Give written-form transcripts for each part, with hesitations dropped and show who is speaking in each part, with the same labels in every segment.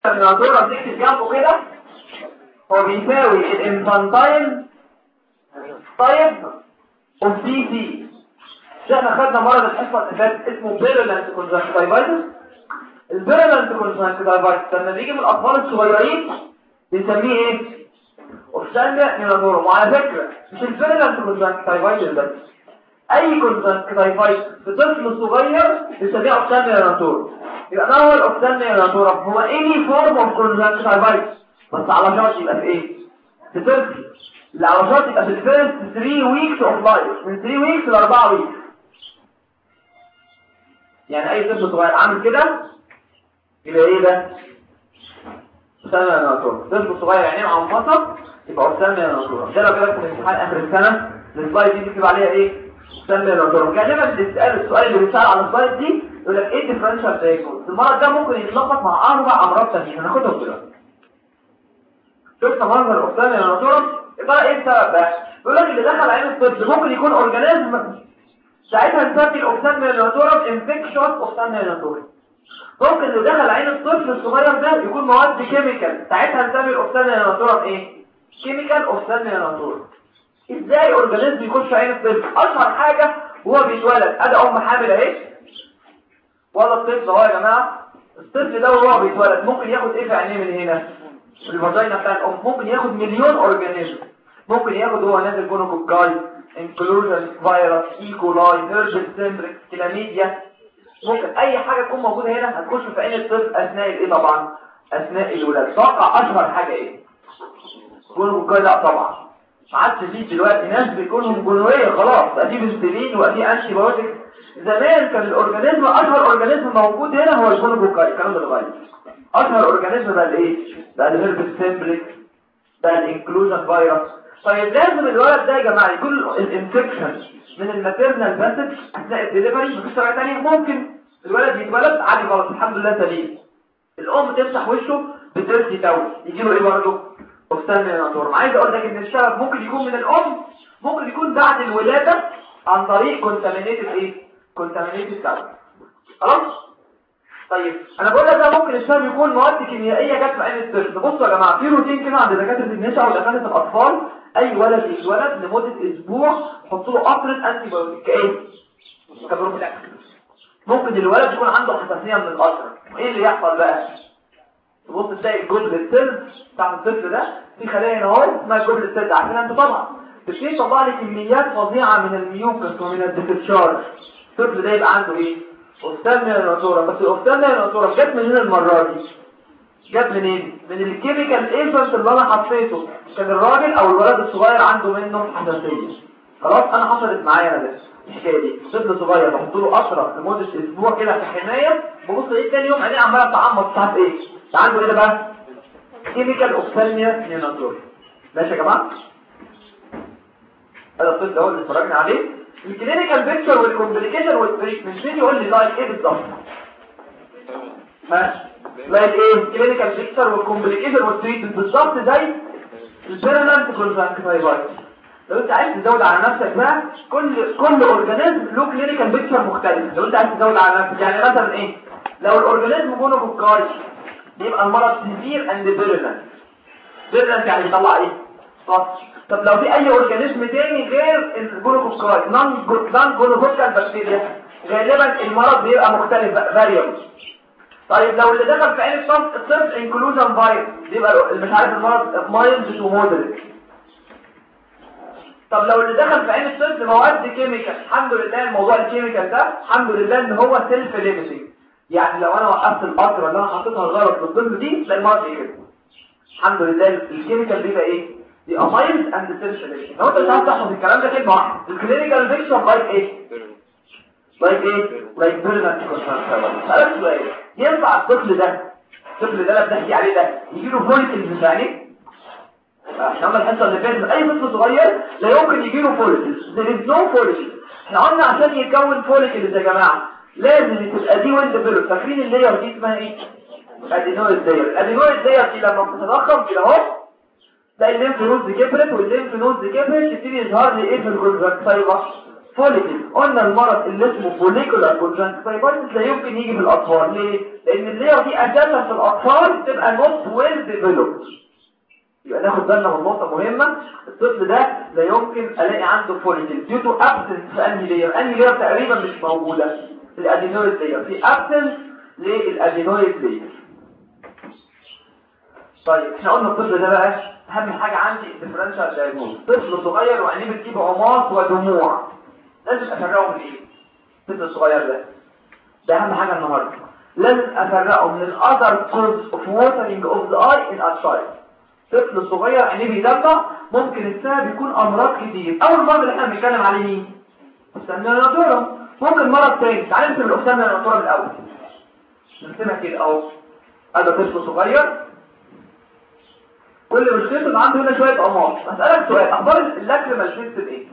Speaker 1: الناظورة بتكتب جنبه كده هو بيساوي الانفانتايل طيب اوف دي سي. احنا خدنا مرض الحصه اللي فاتت اسمه بيرلانت كونجكتيفايتس. البيرلانت كونجكتيفايتس لما بيجي من الاطفال الصغيرين بنسميه ايه؟ اوفثالميا نيوناتورم. وعلى فكره مش البيرلانت كونجكتيفايتس بس، اي كونجكتيفايتس في طفل صغير بنسميه اوفثالميا نيوناتورم. يبقى ده هو الاوفثالميا نيوناتورم، هو اني فورم اوف كونجكتيفايتس بس على شرط يبقى في ايه؟ في طفل اللي على شرط يبقى في الفيرست 3 ويكس اوف لايف، من 3 ويكس ل 4 ويكس. يعني اي طفل صغير عامل كده يبقى ايه ده؟ اوفثالميا نيوناتورم. طفل صغير عينيه معمصه يبقى اوفثالميا نيوناتورم. ده لو جالك في الامتحان اخر السنه السلايد دي بتكتب عليها ايه؟ اوفثالميا نيوناتورم. غالبا بتسال السؤال اللي بيتسال على السلايد دي يقول لك ايه الديفرنشال دايجنوز. المرض ده ممكن يتلخبط مع 4 امراض ثانيه هناخدهم دلوقتي. شفت منظر الاوفثالميا نيوناتورم؟ يبقى ايه السبب ده؟ بيقول لك اللي دخل عين الطفل ممكن يكون اورجانيزم، ساعتها نسمي الاوفثالميا نيوناتورم انفكشن اوفثالميا نيوناتورم. ممكن اللي دخل عين الطفل الصغير ده يكون مواد كيميكال، ساعتها نسمي الاوفثالميا نيوناتورم ايه؟ كيميكال اوفثالميا نيوناتورم. ازاي اورجانيزم يخش عين الطفل؟ اشهر حاجه وهو بيتولد، ادي ام حامل اهي ولا الطفل اهو يا جماعه. الطفل ده وهو بيتولد ممكن ياخد ايه في عينيه من هنا؟ الفاجينا بتاع الام ممكن ياخد مليون اورجانيزم. ممكن ياخد هو نازل جونوكوكاي، انكلوجن فيروس، ايكولاي، هيربس سيمبريكس، كلاميديا. ممكن اي حاجه تكون موجوده هنا هتخش في عين الطفل اثناء الايه؟ طبعا اثناء الولاده. توقع اشهر حاجه ايه؟ جونوكوكاي؟ لا طبعا ما عادش فيه دلوقتي ناس بيكونوا جونوريه خلاص، بقى فيه بنسلين وبقى فيه انتي بايوتيك. زمان كان الاورجانيزم اشهر اورجانيزم موجود هنا هو الجونوكوكاي، الكلام ده اتغير. اشهر اورجانيزم بقى الايه؟ بقى الهيربس سيمبليك، بقى الانكلوجن فيروس. طيب لازم الولد ده يا جماعه يكون الانفكشن من الماتيرنال باسج اثناء الدليفري. مفيش طريقه ثانيه. ممكن الولد يتولد عادي خالص الحمد لله سليم، الام تمسح وشه بترسي تاول يجي له ايه برضه؟ اوفثالميا نيوناتورم. عايز اقول لك ان السبب ممكن يكون من الام، ممكن يكون بعد الولاده عن طريق كونتامينيتد ايه؟ كونتامينيتد تاول. خلاص؟ طيب انا بقول لك ده ممكن السبب يكون مواد كيميائيه جت في عين الطفل. بصوا يا جماعه في روتين كده عند دكاتره النساء ودكاتره الاطفال، اي ولد يتولد لمده اسبوع حطوا له قطره انتي بايوتيك كايه؟ كبروفيلاكس. ممكن الولد يكون عنده حساسيه من القطره. ايه اللي يحصل بقى؟ تبص تلاقي الجزء السيل بتاع الطفل ده في خلايا هنا اهو اسمها الجزء السيل، عارفين انت طبعا بتبتدي تطلع لي كميات فظيعه من الميوكس ومن الديسشارج. الطفل ده يبقى عنده ايه؟ اوفثالميا نيوناتورم. بس الاوفثالميا نيوناتورم جت منين المره دي؟ جت منين؟ من الكيميكال ايجنت اللي انا حطيته. كان الراجل او الولد الصغير عنده منه حساسيه. خلاص انا حصلت معايا انا بس الحكايه دي. طفل صغير بحط له قطره لمده اسبوع كده في حمايه، ببص ايه تاني يوم عينيه عماله تعمط ساعات ايه؟ عنده ايه ده بقى؟ كيميكال اوفثالميا نيوناتورم. ماشي يا جماعه؟ هذا الطفل ده اللي اتفرجنا عليه. الكلينيكال بيكتشر والكومبليكيشن والتريتمنت مين يقول لي لايك ايه بالظبط؟ ماشي لايك ايه؟ الكلينيكال بيكتشر والكومبليكيشن والتريتمنت بالظبط زي البيرلانت كونجكتيفايتس. لو انت عايز تزود على نفسك بقى كل اورجانيزم له كلينيكال بيكتشر مختلف. لو انت عايز تزود على نفسك يعني مثلا ايه؟ لو الاورجانيزم جونوكوكاي يبقى المرض سيفير اند بيرلانت. بيرلانت يعني بيطلع ايه؟ سطح. طب لو في اي اورجانيزم تاني غير الجونوكوكاي نون جونوكوكال بكتيريا غالبا المرض بيبقى مختلف فاريبل. طيب لو اللي دخل في عين الطفل انكلوجن فايروس بيبقى مش عارف المرض مايلد تو مودريت. طب لو اللي دخل في عين الطفل مواد كيميكال، الحمد لله الموضوع الكيميكال ده الحمد لله ان هو سيلف ليميتنج. يعني لو انا وقفت القطره اللي انا حطيتها غلط للطفل دي لا المرض يجي. الحمد لله الكيميكال بيبقى ايه؟ دي امايلز اند سيرشليشن. لو انت مش عارف تحفظ الكلام ده كلمه واحده. الكلينيكال بيكتشر لايك ايه؟ لايك ايه؟ لايك بيرلانت كونجكتيفايتس. سألت سؤال، ينفع الطفل ده اللي بنحكي عليه ده يجي له فوليكلز في عينيه؟ احنا قلنا الحصه اللي فاتت اي طفل صغير لا يمكن يجي له فوليكلز. there is no follicles. احنا قلنا عشان يكون فوليكلز يا جماعه لازم تبقى دي ويند بيرل. فاكرين اللاير دي اسمها ايه؟ الادينويد لاير. الادينويد لاير دي لما بتتضخم كده اهو تلاقي الليمف نودز كبرت، والليمف نودز كبرت تبتدي يظهر لي ايه في الكونجكتيفا؟ فوليكل. قلنا المرض اللي اسمه فوليكولار كونجكتيفايتس لا يمكن يجي في الاطفال. ليه؟ لان اللير دي اساسا في الاطفال بتبقى نوت ويل ديفلوبد. يبقى ناخد بالنا من نقطه مهمه، الطفل ده لا يمكن الاقي عنده فوليكل ديو تو ابسنس في انهي لير تقريبا مش موجوده، الادينويد لير، في ابسنس للادينويد لير. طيب احنا قلنا الطفل ده بقى اهم حاجه عندي الديفرنشال دايجنوز. طفل صغير وعينيه بتجيب عماص ودموع، لازم افرقه من ايه؟ الطفل الصغير ده اهم حاجه النهارده، لازم افرقه من الاذر كوز اوف ووترنج اوف ذا اي ان ا تشايلد. طفل صغير عينيه بيدمع ممكن السبب يكون امراض كتير. اول مرض اللي احنا بنتكلم عليه مين؟ الأوفثالميا. ممكن مرض تاني. تعالى نرسم الأوفثالميا الاول، نرسمها كده اهو. هذا طفل صغير كل مشكلته ان عنده هنا شويه امراض. اسالك سؤال، اخبار اللاكريمال سيستم ايه؟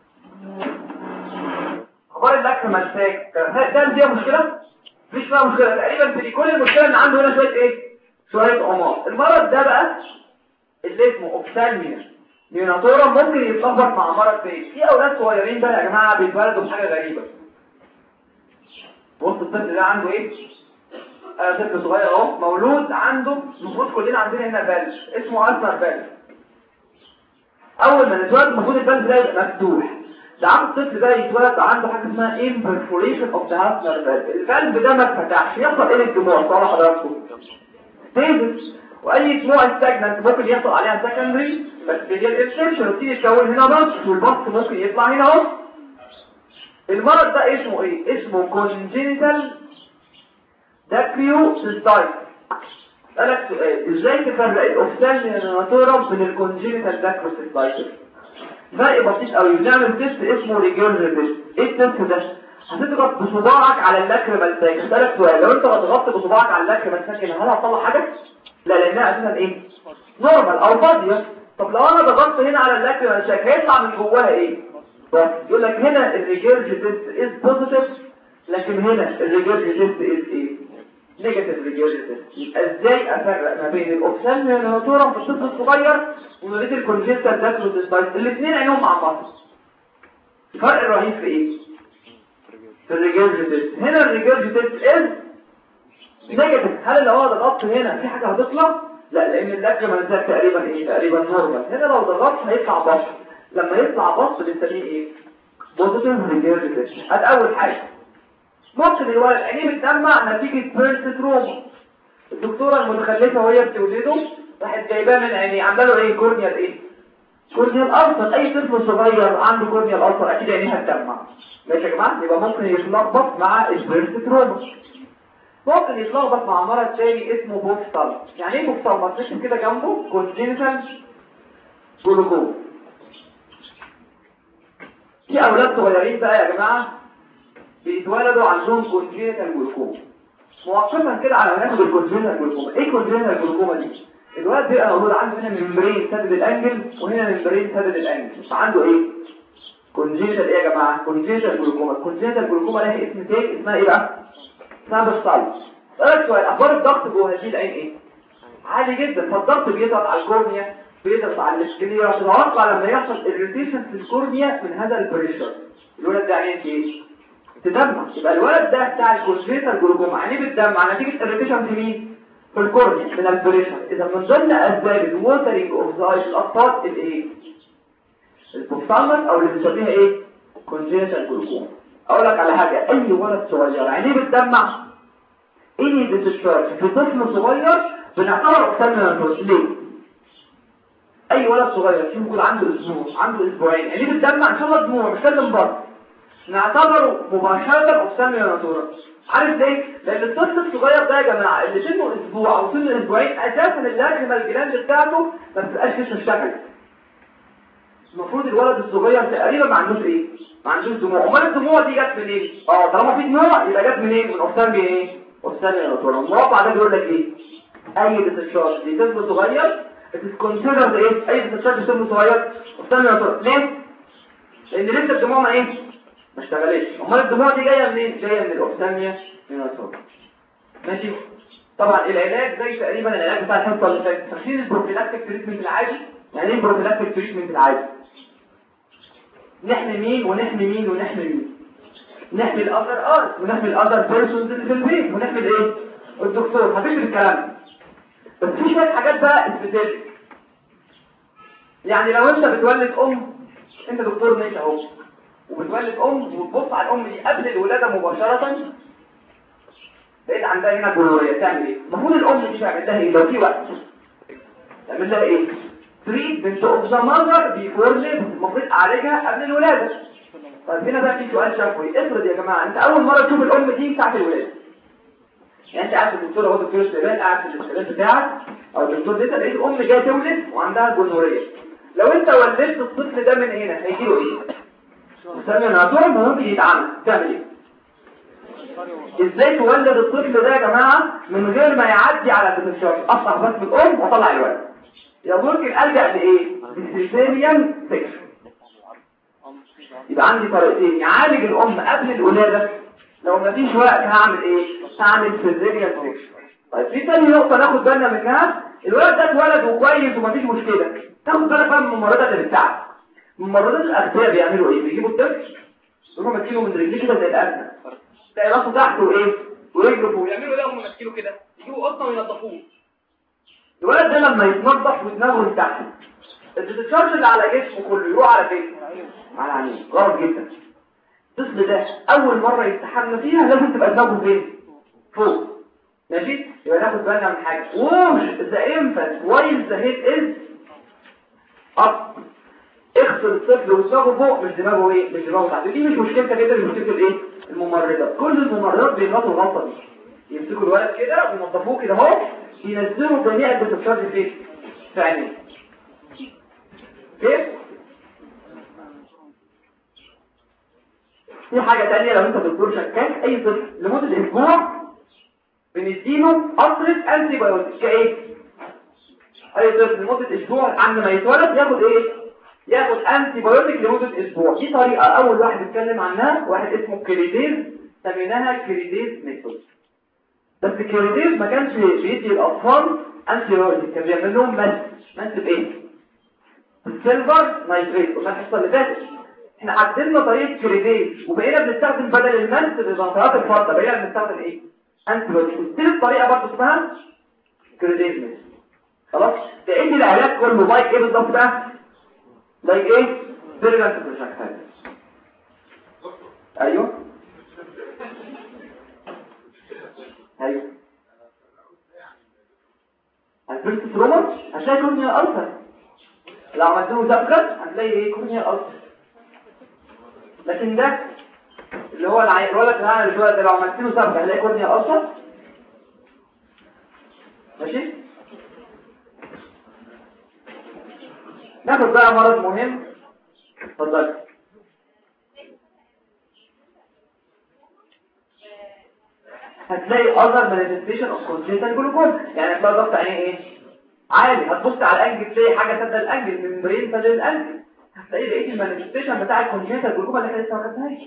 Speaker 1: اخبار اللاكريمال سيستم ده فيها مشكله؟ مفيش فيها مشكله تقريبا. في كل المشكله ان عنده هنا شويه ايه؟ شويه امراض. المرض ده بقى اللي اسمه اوفثالميا نيوناتورم ممكن يتلخبط مع مرض تاني. في اولاد صغيرين بقى يا جماعه بيتولدوا بحاجه غريبه. بص الطفل ده عنده ايه؟ طفل صغير اهو مولود عنده، المفروض كلنا عندنا هنا فالف اسمه ألسر فالف. اول ما نتولد المفروض الفالف ده يبقى مفتوح. ده عم الطفل ده يتولد عنده حاجه اسمها imperforation of the Hasner valve. الفالف ده ما اتفتحش، يحصل ايه للدموع؟ طالع حضراتكم تيزس. واي دموع استجننت ممكن يحصل عليها سكندري بكتيريال انفكشن وتيجي تكون هنا بص، والبص ممكن يطلع هنا اهو. المرض ده اسمه ايه؟ اسمه كونجينيتال داكريوسيستايتس. اسالك سؤال، ازاي تفرق الاوفثالميا نيوناتورم من الكونجينيتال داكريوسيستايتس؟ فرق بسيط قوي. بنعمل تيست اسمه ريجولر تيست. ايه التيست ده؟ هتضغط بصباعك على اللاكريمال ساكن. اسالك سؤال، لو انت ضغطت بصباعك على اللاكريمال ساكن هل هتطلع حاجه؟ لا، لانها اساسا ايه؟ نورمال او فاضيه. طب لو انا ضغطت هنا على اللاكريمال ساكن هيطلع من جواها ايه؟ بس يقول لك هنا الريجولر تيست از بوزيتيف، لكن هنا الريجولر تيست از ايه؟ نيجاتيف ريجولر تيست. يبقى ازاي افرق ما بين الاوفثالميا نيوناتورم في الطفل الصغير وما بين الكونجنتال داكريوسيستايتس؟ الاثنين عينهم مع بعض. الفرق الرهيب في ايه؟ في الريجولر تيست. هنا الريجولر تيست از نيجاتيف. هل لو انا ضغطت هنا في حاجه هتطلع؟ لا، لان اللاكريمال ده تقريبا ايه؟ تقريبا نورمال. هنا لو ضغطت هيطلع بص. لما يطلع بص بنسميه ايه؟ بوزيتيف ريجولر تيست. ادي اول حاجه. ممكن الولد عينيه بتدمع نتيجه بيرست تروما. الدكتوره المتخلفه وهي بتولده راحت جايباه من عينيه، عامله له ايه؟ كورنيال ايه؟ كورنيال ألسر. اي طفل صغير عنده كورنيال ألسر اكيد عينيه هتدمع. ماشي يا جماعه؟ يبقى ممكن يتلخبط مع البيرست تروما. ممكن يتلخبط مع مرض تاني اسمه بوفثالم. يعني ايه بوفثالم؟ هتكتب كده جنبه كونجينيتال جلوكوما. في اولاد صغيرين بقى يا جماعه بيتولدوا عندهم كونجينيتال جلوكوما. مؤقتا كده على ما ناخد الكونجينيتال جلوكوما. ايه كونجينيتال جلوكوما دي؟ الولد بيبقى موجود عنده هنا ممبرين سادد الانجل وهنا ممبرين سادد الانجل. عنده ايه؟ كونجينيتال ايه يا جماعه؟ كونجينيتال جلوكوما. الكونجينيتال جلوكوما لها اسم تاني اسمها ايه بقى؟ سابستايت. اسالك سؤال، اخبار الضغط جوه هذه العين ايه؟ عالي جدا. فالضغط بيضغط على الكورنيا، بيضغط على الاسكليرا. تتوقع لما يحصل اريتيشن في الكورنيا من هذا البريشر الولد ده عينيه ايه؟ تدمع. يبقى الولد ده بتاع الكونجينيتال جلوكوما عينيه بتدمع نتيجه اريتيشن في مين؟ في الكورنيا من البريشر. اذا من ضمن اسباب الووترنج اوف ذا اي في الاطفال الايه؟ البوفثالمس او اللي بنسميها ايه؟ كونجينيتال جلوكوما. اقول لك على حاجه، اي ولد صغير عينيه بتدمع اني ديسشارج في طفل صغير بنعتبر اوفثالميا نيوناتورم. ليه؟ اي ولد صغير فيه يكون عنده اسبوع، عنده اسبوعين عينيه بتدمع ان شاء الله دموع مش لازم بط، نعتبره مباشره اوفثالميا نيوناتورم. عارف ليه؟ لان الطفل الصغير ده يا جماعه اللي سنه اسبوع او سنه اسبوعين اساسا اللاكريمال جلاند بتاعته ما بتبقاش لسه اشتغلت. المفروض الولد الصغير تقريبا ما عندوش ايه؟ ما عندوش دموع. امال الدموع دي جت منين؟ طالما في دموع يبقى جت منين؟ من اوفثالميا ايه؟ اوفثالميا نيوناتورم. الموقع ده بيقول لك ايه؟ اي ديسشارج في طفل صغير بتتكونسيدرد ايه؟ اي ديسشارج في طفل صغير اوفثالميا نيوناتورم. ليه؟ لان لسه الدموع ما ايه؟ ما اشتغلتش. امال الدموع دي جايه منين؟ جايه من الاوفثالميا نيوناتورم. ماشي؟ طبعا العلاج زي تقريبا العلاج بتاع الحصه اللي فاتت. تخيل البروفيلاكتيك تريتمنت العادي. يعني ايه بروفيلاكتيك تريتمنت العادي؟ نحمي مين ونحمي مين ونحمي مين؟ نحمي الاذر ارت ونحمي الاذر بيرسونز اللي في البيت ونحمي الايه؟ الدكتور. هتفكر الكلام بس في شويه حاجات بقى سبيسيفيك. يعني لو انت بتولد انت دكتور ماشي اهو وبتولد وتبص على الام دي قبل الولاده مباشره لقيت عندها هنا جلوريا، تعمل ايه؟ المفروض الام دي تعمل لها ايه لو في وقت؟ تعمل لها ايه؟ تريتمنت اوف ذا ماذر بيفور ليبر، المفروض اعالجها قبل الولاده. طيب هنا بقى في سؤال شفوي. افرض يا جماعه انت اول مره تشوف الام دي ساعه الولاده، يعني انت قاعد في الدكتور اهو، دكتور الشباب قاعد في الاستشفاء بتاعك او الدكتور ده، لقيت الام جايه تولد وعندها جلوريا. لو انت ولدت الطفل ده من هنا هيجي له ايه؟ ثانيه ناتور ممكن يتعمل. تعمل ايه؟ ازاي تولد الطفل ده يا جماعه من غير ما يعدي على الدكتور؟ افتح بس الام واطلع الولد. يا ممكن الجا لايه؟ سيزيريان سيكشن. يبقى عندي طريقتين يعالج الام قبل الولاده. لو مفيش وقت هعمل ايه؟ هعمل سيزيريان سيكشن. طيب في تاني نقطه ناخد بالنا منها، الولد ده اتولد وكويس ومفيش مشكله، تاخد بالك بقى من الممرضات اللي بتاعك. الممرضات الاغذيه بيعملوا ايه؟ بيجيبوا الطفل يروحوا ماسكينه من رجليه كده زي الاسد، تلاقي راسه تحت وايه ورجله فوق، يعملوا ايه هم ماسكينه كده؟ يجيبوا قطه وينضفوه. الولد ده لما يتنضف ودماغه تحت الديسشارج اللي على جسمه كله يروح على فين؟ على عينيه. غلط جدا. الطفل ده اول مره يستحمى فيها لازم تبقى دماغه فين؟ فوق. ماشي؟ يبقى ناخد بالنا من حاجه. ووش ذا انفانت وايل ذا هيد از اب. اغسل الطفل ودماغه فوق مش دماغه ايه؟ مش دماغه تحت. دي مش مشكلتك كده، مشكله الايه؟ الممرضات. كل الممرضات بيغلطوا الغلطه دي، يمسكوا الولد كده وينضفوه كده اهو، ينزلوا جميع الديسشارج فين؟ في عينيه. كيف؟ في حاجه ثانيه، لو انت دكتور شكاك اي طفل لمده اسبوع بنديله قطره انتي بايوتيك. كايه؟ اي طفل لمده اسبوع قبل ما يتولد ياخد ايه؟ ياخد انتي بايوتيك لمده اسبوع. دي طريقه اول واحد اتكلم عنها واحد اسمه كريديز، سميناها كريديز ميثود. بس كريديز ما كانش بيدي الاطفال انتي بايوتيك، كان بيعمل لهم مس بايه؟ السيلفر نايتريت. وما الحصه اللي فاتت احنا عدلنا طريقه كريديز وبقينا بنستخدم بدل المس للمنطقات الفاضيه بقينا بنستخدم ايه؟ انتي بايوتيك. الثالث طريقه برضه اسمها كريديز ميثود. خلاص؟ تعيد العلاج كله لايك ايه بالظبط بقى؟ لايك ايه؟ فيرجنت بروجكتايل. ايوه ايوه الفيرست تروما هتلاقي كورنيا ألسر. لو عملت له زبده هتلاقي ايه؟ كورنيا ألسر. لكن ده اللي هو الولد اللي هو ده لو عملت له زبده هتلاقي كورنيا ألسر. ماشي؟ ناخد بقى مرض مهم. اتفضل. هتلاقي other manifestation of congenital glucose. يعني هتلاقي ضغط عينيه ايه؟ عالي. هتبص على الانجل تلاقي حاجه سد الانجل من برين سد الانجل. هتلاقي بقيه المانيفستيشن بتاع الكونجنيتال جلوكوما اللي احنا لسه ما خدناهاش.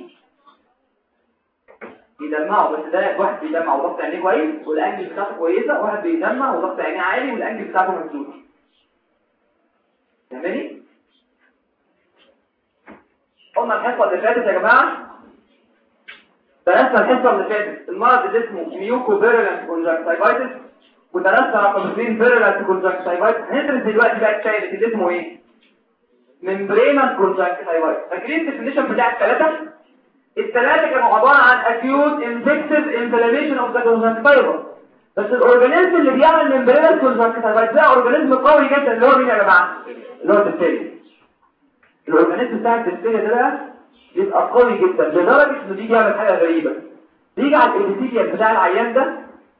Speaker 1: بيدمعوا، بس ده واحد بيدمع وضغط عينيه كويس والانجل بتاعته كويسه، واحد بيدمع وضغط عينيه عالي والانجل بتاعته مسدود. فاهماني؟ قلنا الحصه اللي فاتت يا جماعه، درسنا الحصه اللي فاتت المرض اللي اسمه ميوكو فيرولنت كونجكتيفايتس، ودرسنا رقم 2 فيرولنت كونجكتيفايتس. هندرس دلوقتي بقى الثالث اللي اسمه ايه؟ ممبرينال كونجكتيفايتس. فاكرين الديفينيشن بتاع الثلاثه كانوا عباره عن acute infective inflammation of the conjunctiva. بس الاورجانيزم اللي بيعمل ممبرينال كونجكتيفايتس ده اورجانيزم قوي جدا اللي هو مين يا جماعه؟ اللي هو البكتيريا. الاورجانيزم بتاع البكتيريا ده بقى بيبقى قوي جدا لدرجه انه بيجي يعمل حاجه غريبه. بيجي على الابيثيليوم بتاع العيان ده،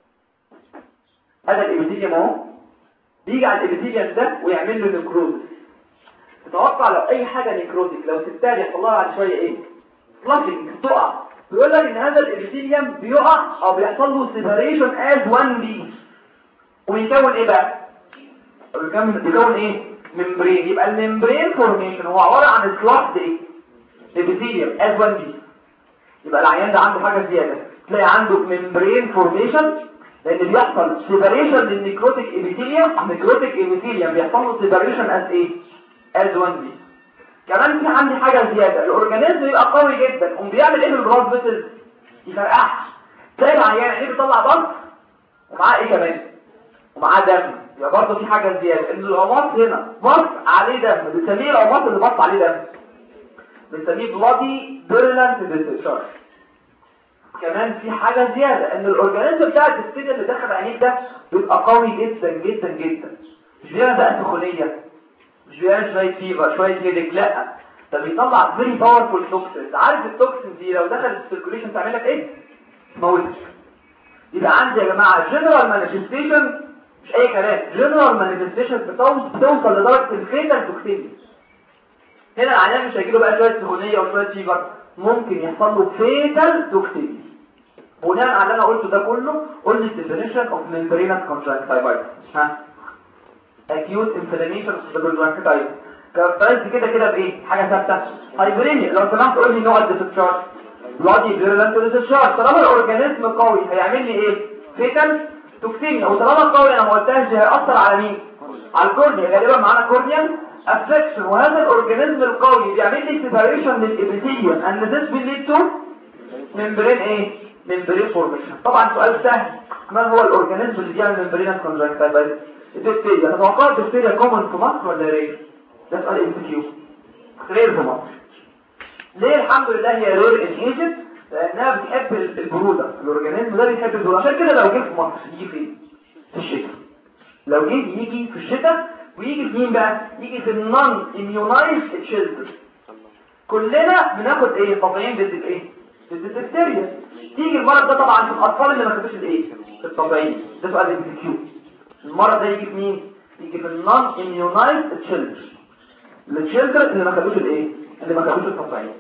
Speaker 1: هذا الابيثيليوم اهو، بيجي على الابيثيليوم ده ويعمل له نيكروز. تتوقع لو اي حاجه نيكروتيك لو سبتها يحصل لها بعد شويه ايه؟ فلافينج، تقع. بيقول لك ان هذا الابيثيليوم بيقع او بيحصل له سيبريشن از 1 بي، ويكون ايه بقى؟ بيكون ايه؟ ممبرين. يبقى الممبرين فورميشن هو عباره عن سلاح ايه؟ ابيثيليوم از 1 بي. يبقى العيان ده عنده حاجه زياده، تلاقي عنده ممبرين فورميشن لان بيحصل سيبريشن للنيكروتيك ابيثيليوم. النيكروتيك ابيثيليوم بيحصل له سيبريشن از ايه؟ از 1 بي. كمان في عندي حاجه زياده، الاورجانيزم يبقى قوي جدا قوم بيعمل ايه بالبلاد فيسلز؟ يفرقعها. تلاقي العيان عينيه بيطلع ضغط ومعاه ايه كمان؟ ومعاه دم. يبقى برضه في حاجه زياده ان العماط هنا بص عليه دم، بنسميه العماط اللي بص عليه دم بنسميه بلادي بيرلانت ديسشارج. كمان في حاجه زياده ان الاورجانيزم بتاع الدستيل اللي دخل عينيك ده بيبقى قوي جدا جدا جدا، مش بيعمل بقى سخونيه، مش بيعمل شويه فيبر شويه هيدك، لا ده بيطلع فيري باورفول توكسينز. عارف التوكسين دي لو دخلت السيركوليشن تعمل لك ايه؟ تموتك. يبقى عندي يا جماعه جنرال مانيفستيشن، مش اي كلام، جنرال مانيفستيشن بتوصل لدرجه الفيتال توكسينز. هنا العيان مش هيجيله بقى شويه سخونيه وشويه فيبر، ممكن يحصل له فيتال توكسينز. بناء على اللي انا قلته ده كله قلنا الديفينيشن اوف ممبرينس كونجكتيفايتس. ها acute inflammation of the bronchitis كاركترايز كده بايه؟ حاجه ثابته. هايبرينيا. لو سمحت قول لي نوع الديسشارج. بلادي فيرولنت ديسشارج. طالما الاورجانيزم قوي هيعمل لي ايه؟ فيتال توكسيميا. وطالما قوي انا ما قلتهاش هيأثر على مين؟ على الكورنيا. غالبا معانا كورنيال افكشن، وهذا الاورجانيزم القوي بيعمل لي سيبريشن للابيثيليوم and this will lead to ممبرين ايه؟ ممبرين فورميشن. طبعا سؤال سهل، ما هو الاورجانيزم اللي بيعمل ممبرينس كونجكتيفايتس؟ الدكتيريا. تتوقع الدكتيريا كومن في مصر ولا رير؟ ده سؤال ام كيو. رير في مصر. ليه؟ الحمد لله هي رير ان ايجيبت، لانها بتحب البروده. الاورجانيزم ده بيحب البروده، عشان كده لو جه في مصر يجي فين؟ في الشتاء. لو جه يجي في الشتاء، ويجي في مين بقى؟ يجي في النون اميونايزد تشيلدرن. كلنا بناخد ايه؟ تطعيم ضد الايه؟ ضد الدكتيريا. تيجي المرض ده طبعا في الاطفال اللي ما خدوش الايه؟ في التطعيم. ده سؤال ام كيو. المرض ده يجي في مين؟ يجي في النون اميونايزد تشيلدرن، التشيلدرن اللي ما خدوش الايه؟ اللي ما خدوش التطعيم.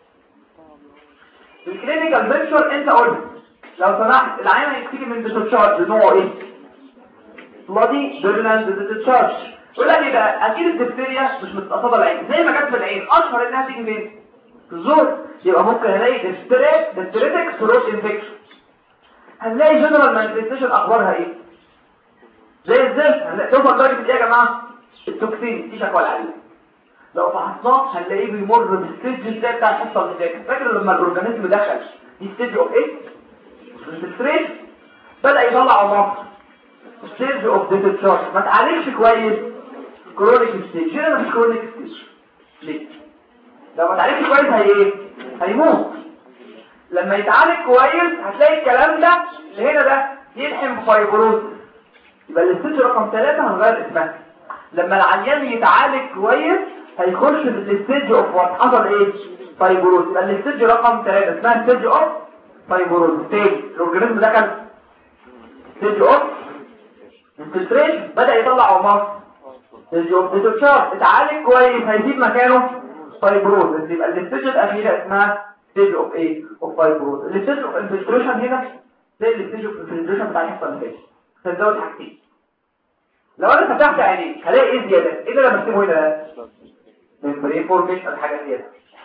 Speaker 1: في الكلينيكال بيكتشر انت قلت لو سمحت العيان هيشتكي من ديسشارج نوعه ايه؟ بلادي بيرلانت ديسشارج. يقول لك ايه بقى؟ اكيد الدكتيريا مش متقصده العين زي ما جت في العين، اشهر انها تيجي فين؟ في الزور. يبقى ممكن الاقي ديستريتك ثروت انفكشن. هنلاقي جنرال مانيفستيشن اخبارها ايه؟ زي الزفت. توصل درجه ايه يا جماعه؟ التوكسين دي شكوى العين. لو فحصناه هنلاقيه بيمر بالستيج ازاي بتاع الحصه اللي فاتت. فاكر لما الاورجانيزم دخل دي ستيج اوف ايه؟ الستريس بدا يطلع عمار ستيج اوف ديسشارج. ما تعالجش كويس كرونيك ستيج. هنا مفيش كرونيك ستيج. ليه؟ لو ما تعالجش كويس هي ايه؟ هيموت. لما يتعالج كويس هتلاقي الكلام ده اللي هنا ده يلحم بفايبروز. يبقى الستيج رقم 3 هنغير اسمها. لما العيان يتعالج كويس هيخش في الستيج اوف وات حصل ايه؟ فايبروز. يبقى الستيج رقم 3 اسمها ستيج اوف فايبروز. تاني الاورجانيزم دخل ستيج اوف انفلتريشن، بدا يطلع عمار ستيج اوف ديسشارج. اتعالج كويس هيسيب مكانه فايبروز. يبقى الستيج الاخيره اسمها ستيج اوف ايه؟ اوف فايبروز. الستيج اوف انفلتريشن هنا زي الستيج اوف انفلتريشن بتاع الحصه اللي فاتت. هنزود حاجتين. لو انا فتحت عينيك هلاقي ايه زياده؟ ايه اللي انا برسمه هنا؟ ممبرين فورميشن، حاجه زياده.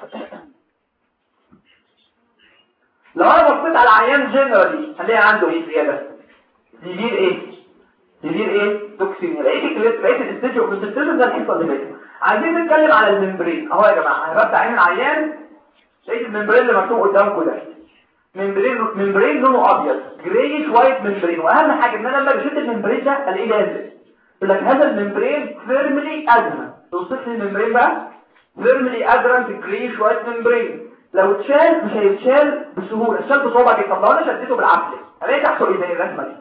Speaker 1: لو انا بصيت على العيان جنرالي هلاقي عنده ايه زياده؟ سيفير ايه؟ سيفير ايه؟ توكسين. لقيت الستيج اوف انفلتريشن ده الحصه اللي فاتت. عايزين نتكلم على الممبرين اهو يا جماعه. انا بفتح عين العيان لقيت الممبرين اللي مكتوب قدامكم ده ممبرين لونه ابيض جرايش وايت ممبرين. واهم حاجه ان انا لما بشد الممبرين ده الاقيه لازق. يقول لك هذا الممبرين فيرملي ادرنت. توصف لي الممبرين بقى فيرملي ادرنت جرايش وايت ممبرين. لو اتشال مش هيتشال بسهوله، اتشال بصعوبه جدا. طب لو انا شديته بالعافيه الاقي تحته ايه زي الرسمه دي؟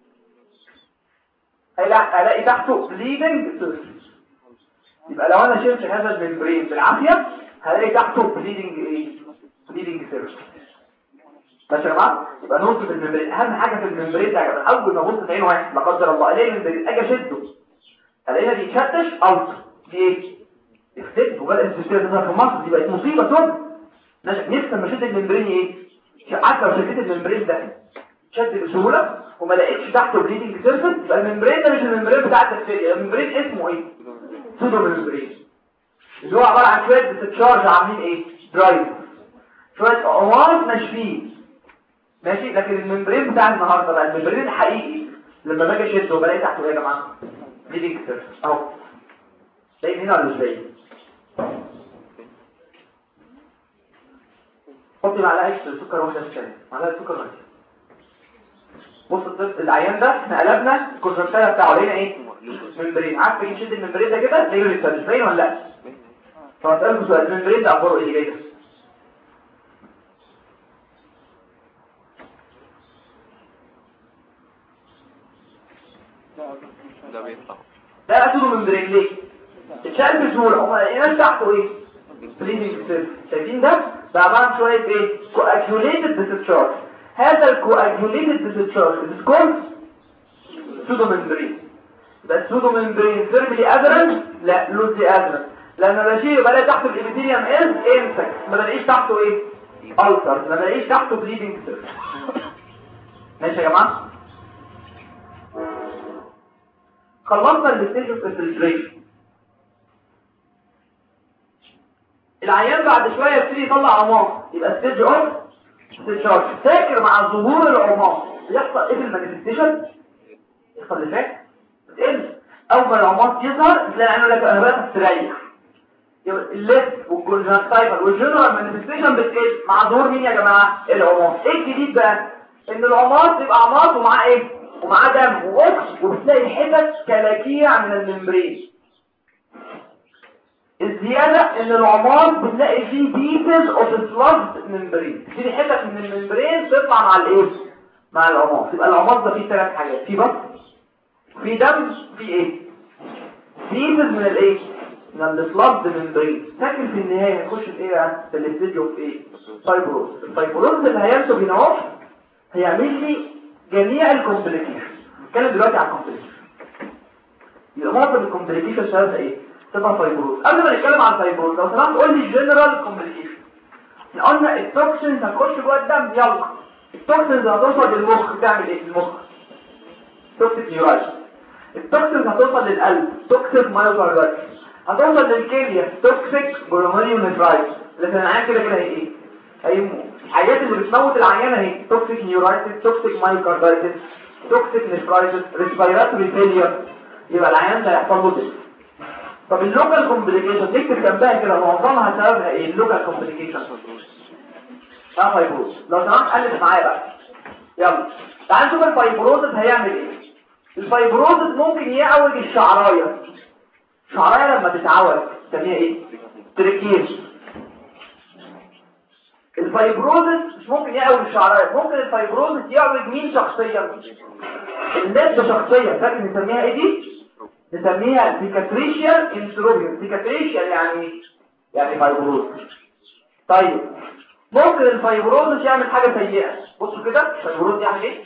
Speaker 1: الاقي تحته بليدنج سيرفيس. يبقى لو انا شلت هذا الممبرين بالعافيه هلاقي تحته بليدنج ايه؟ بليدنج سيرفيس. ماشي يا جماعه؟ يبقى نوصف الممبرين. اهم حاجه في الممبرين ده يا جماعه اول ما ابص في عين واحد لا قدر الله الاقي الممبرين اجي اشده الاقيها بيتشتش اوت دي ايه؟ اختفت. وبدات تشتغل تظهر في مصر. دي بقت مصيبه ثم نفسي لما شد الممبرين ايه؟ حتى لو شديت الممبرين ده شد بسهوله وما لقيتش تحته بليدنج سيرفيس يبقى الممبرين ده مش الممبرين بتاع البكتيريا. الممبرين اسمه ايه؟ سودو ممبرين، اللي هو عباره عن شويه ديسشارج عاملين ايه؟ درايف، شويه قوار ناشفين. ماشي. لكن الممبرين بتاع النهارده بقى الممبرين الحقيقي لما باجي اشده بلاقي تحته ايه يا جماعه؟ بليدنج سيرفيس اهو. باين هنا ولا مش باين؟ حطي معلقه سكر واحده في الشاي، معلقه سكر واحده. بص العيان ده احنا قلبنا الكونجكتيفا بتاعه لقينا ايه؟ ممبرين. عارف تيجي تشد الممبرين ده كده تلاقيه بيتفتح باين ولا لا؟ فاسالكم سؤال، الممبرين ده اخباره ايه اللي جاي ده؟
Speaker 2: ده بيطلع
Speaker 1: ده اسيدو ممبرين ليه؟ اتشال بسهوله. هم لقينا تحته ايه؟ بليدنج سيل. شايفين ده؟ ده عباره عن شويه ايه؟ كواجوليتد ديسشارج. هذا الكواجوليتد ديسشارج بتكون سودو ممبرين. ده السودو ممبرين سيربلي ادرن؟ لا لوزي ادرن. لما بشيله بلاقي تحته الابيثيليوم انسك، ما بلاقيش تحته ايه؟ ألسر. ما بلاقيش تحته بليدنج سيل. ماشي يا جماعه؟ خلصنا الستيج اوف انفلتريشن. العيان بعد شويه يبتدي يطلع عماص، يبقى ستيج اوف ديسشارج. فاكر مع ظهور العماص يحصل ايه في المانيفستيشن؟ يحصل اللي فات بتقل. اول ما العماص يظهر تلاقي عينه لك انا بقى تستريح. يبقى الليف والكونجكتيفال والجنرال مانيفستيشن بتقل مع ظهور مين يا جماعه؟ العماص. ايه الجديد بقى؟ ان العماص يبقى عماص ومعاه ايه؟ ومعاه دم واكس، وبتلاقي حتت كلاكيع من الممبرين. الزيادة ان العماص بتلاقي فيه pieces of slugged membrane. في حتت من الممبرين تطلع مع الايه؟ مع العماص. يبقى العماص ده فيه ثلاث حاجات، فيه بط، فيه دم، فيه ايه؟ pieces من الايه؟ من السلاجد membrane. لكن في النهاية هنخش في ايه بقى؟ في الاستيج اوف ايه؟ فايبروز. الفايبروز اللي هينتج هنا اهو هيعمل لي جميع الكومبليكيشن. نتكلم دلوقتي على الكومبليكيشن. يبقى معظم الكومبليكيشن سببها ايه؟ تبقى فايبروز. قبل ما نتكلم عن الفايبروز لو سمحت قول لي الجنرال كومبليكيشن. احنا قلنا التوكسينز هتخش جوه الدم. يلا التوكسينز هتوصل للمخ تعمل ايه في المخ؟ توكسيك نيورايتس. التوكسينز هتوصل للقلب توكسيك مايوكاردايتس. هتوصل للكليه توكسيك جلوميريونيفرايتس. لكن العيان كده هي ايه؟ هيموت. الحاجات اللي بتموت العيان اهي توكسيك نيورايتس، توكسيك مايوكاردايتس، توكسيك نيفرايتس، ريسبيراتوري فيلير. يبقى العيان ده هيحصل له كده. طب اللوكال كومبليكيشن تكتب جنبها كده معظمها سببها ايه؟ اللوكال كومبليكيشن فايبروز. لو سمحت قلب معايا بقى. يلا تعال نشوف الفايبروز هيعمل ايه. الفايبروز ممكن يعوج الشعرايه. الشعرايه لما تتعوج تسميها ايه؟ تريكيز. الفايبروز مش ممكن يعوج الشعرايه، ممكن الفايبروز يعوج مين شخصيا؟ اللب شخصيا. فاكر نسميها ايه دي؟ نسميها سيكاتريشيال انتروبيوم. سيكاتريشيال يعني فايبروز. طيب ممكن الفايبروز يعمل حاجة سيئة. بصوا كده الفايبروز يعمل ايه؟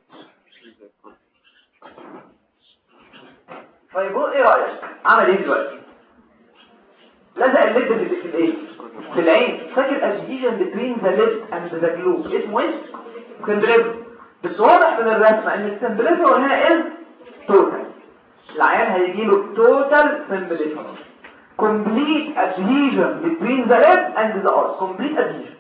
Speaker 1: فايبروز ايه رأيك؟ عمل ايه دلوقتي؟ لزق اللب في الايه؟ في العين. فاكر adhesion between the lid and the glue اسمه ايه؟ سمبليفر. بس واضح من الرسمة ان السمبليفر هنا is total. العيان هيجي له total symbolic complete adhesion between the lid and the arm. complete adhesion.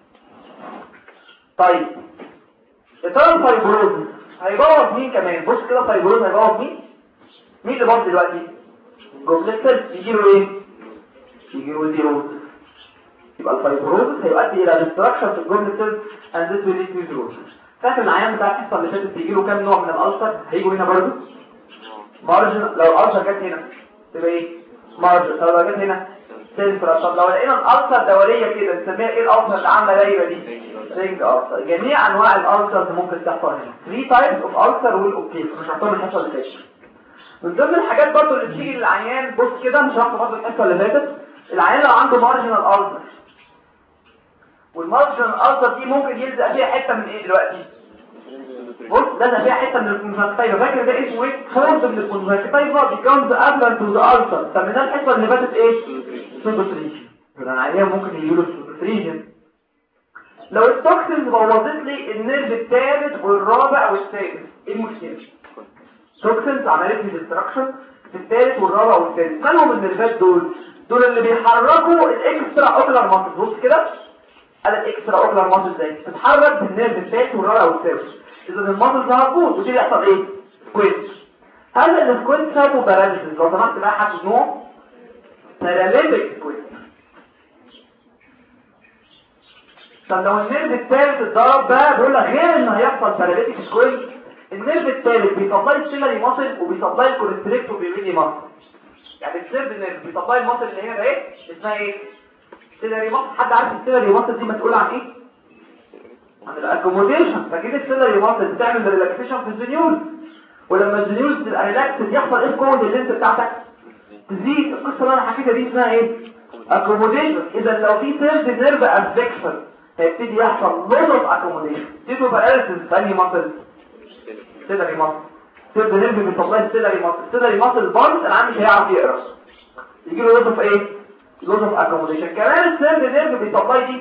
Speaker 1: طيب ترى الفايبروز هيبوظ مين كمان؟ بص كده الفايبروز هيبوظ مين؟ مين اللي باظ دلوقتي؟ جوبلت سيل. يجي له ايه؟ يجي له زيروز. يبقى الفايبروز هيؤدي الى destruction في الجوبلت سيل and this will lead to cirrhosis. فاكر العيان بتاع الحصه اللي فاتت بيجي له كام نوع من الالسر؟ هيجوا هنا برضه مارجن. لو الالسر جت هنا تبقى ايه؟ مارجن. لو جت هنا سنترال. طب لو لقينا الالسر دوريه كده نسميها ايه الالسر اللي عامله دايره دي؟ رينج السر. جميع انواع الالسر ممكن تحصل هنا. 3 تايبس اوف السر والاوكي مش هحطهم الحصه اللي فاتت. من ضمن الحاجات برضه اللي بتيجي للعيان بص كده مش هحط برضه الحصه اللي فاتت. العيان لو عنده مارجنال السر والمارجنال السر دي ممكن يلزق فيها حته من ايه دلوقتي؟ بص ده فيها حته من الكونجكتيفا. فاكر ده اسمه ايه؟ فورد من الكونجكتيفا بيكونز ابلان تو ذا السر. سميناه الحصه اللي فاتت ايه؟ سوبوتريجن. يبقى العيان ممكن يجي له سوبوتريجن. لو التوكسينز بوظت لي النيرف الثالث والرابع والسادس ايه المشكله؟ توكسينز عملت لي ديستراكشن في الثالث والرابع والسادس. مالهم النيرفات دول اللي بيحركوا الاكسترا اوكلر ماسل. بص كده قال الاكسترا اوكلر ماسل ازاي بتتحرك بالنيرف الثالث والرابع والسادس. اذا الماسل ده هتبوظ وتيجي يحصل ايه؟ سكويت. هذا السكويت سايتو باراليسيس. لو سمحت بقى حد نوع باراليتيك سكويت. طب لو النيرف الثالث اتضرب بقى بيقول لك غير ان هيحصل باراليتيك سكويل، النيرف الثالث بيسبلاي السيلري ماسل وبيسبلاي الكونستريكتور وبيبني ماسل. يعني الثيرد نيرف بيسبلاي الماسل اللي هنا ده ايه اسمها ايه؟ السيلري ماسل. حد عارف السيلري ماسل دي مسؤوله عن ايه؟ عن الاكوموديشن. فكده السيلري ماسل بتعمل ريلاكسيشن في الزنيول، ولما الزنيول تبقى ريلاكس يحصل ايه القوه اللينس بتاعتك تزيد. القصه اللي انا حكيتها دي اسمها ايه؟ اكوموديشن. اذا لو في ثيرد نيرف افكشن هيبتدي يحصل لود اوف اكوموديشن. تيجو باراليسيس ثاني ماسل سيلري ماسل. ثيرد نيرف بيسبلاي السيلري ماسل. السيلري ماسل بارت العام مش هيعرف يقرا، يجي له لود اوف ايه؟ لود اوف اكوموديشن. كمان الثيرد نيرف بيسبلاي دي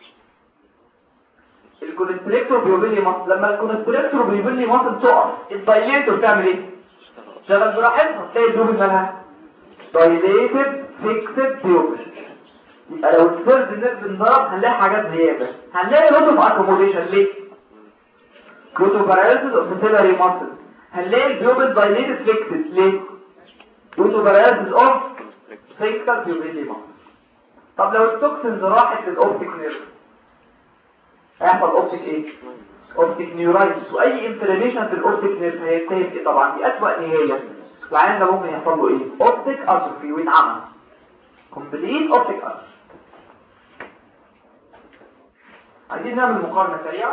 Speaker 1: الكونستريكتور بيوبيلي ماسل. لما الكونستريكتور بيوبيلي ماسل تقف الدايليتور بتعمل ايه؟ شغل براحتها. تلاقي الدوبل مالها دايليتد فيكسد بيوبل. يبقى لو الثيرد نيرف انضرب هنلاقي حاجات زياده، هنلاقي لود اوف اكوموديشن. ليه؟ كروتوباراليسيس اوف سيلري ماسل. هنلاقي البيوبل دايليتد فيكسد. ليه؟ كروتوباراليسيس اوف فيكسد بيوبيلي ماسل. طب لو التوكسينز راحت للاوبتيك نيرف هيحصل اوبتيك ايه؟ اوبتيك نيورايتس. واي انفلاميشن في الاوبتيك نيرف هينتهي ايه؟ طبعا دي اسوأ نهايه. العيان ده ممكن يحصل له ايه؟ اوبتيك اتروفي ويتعمى كومبليت اوبتيك اتروفي. عايزين نعمل مقارنه سريعه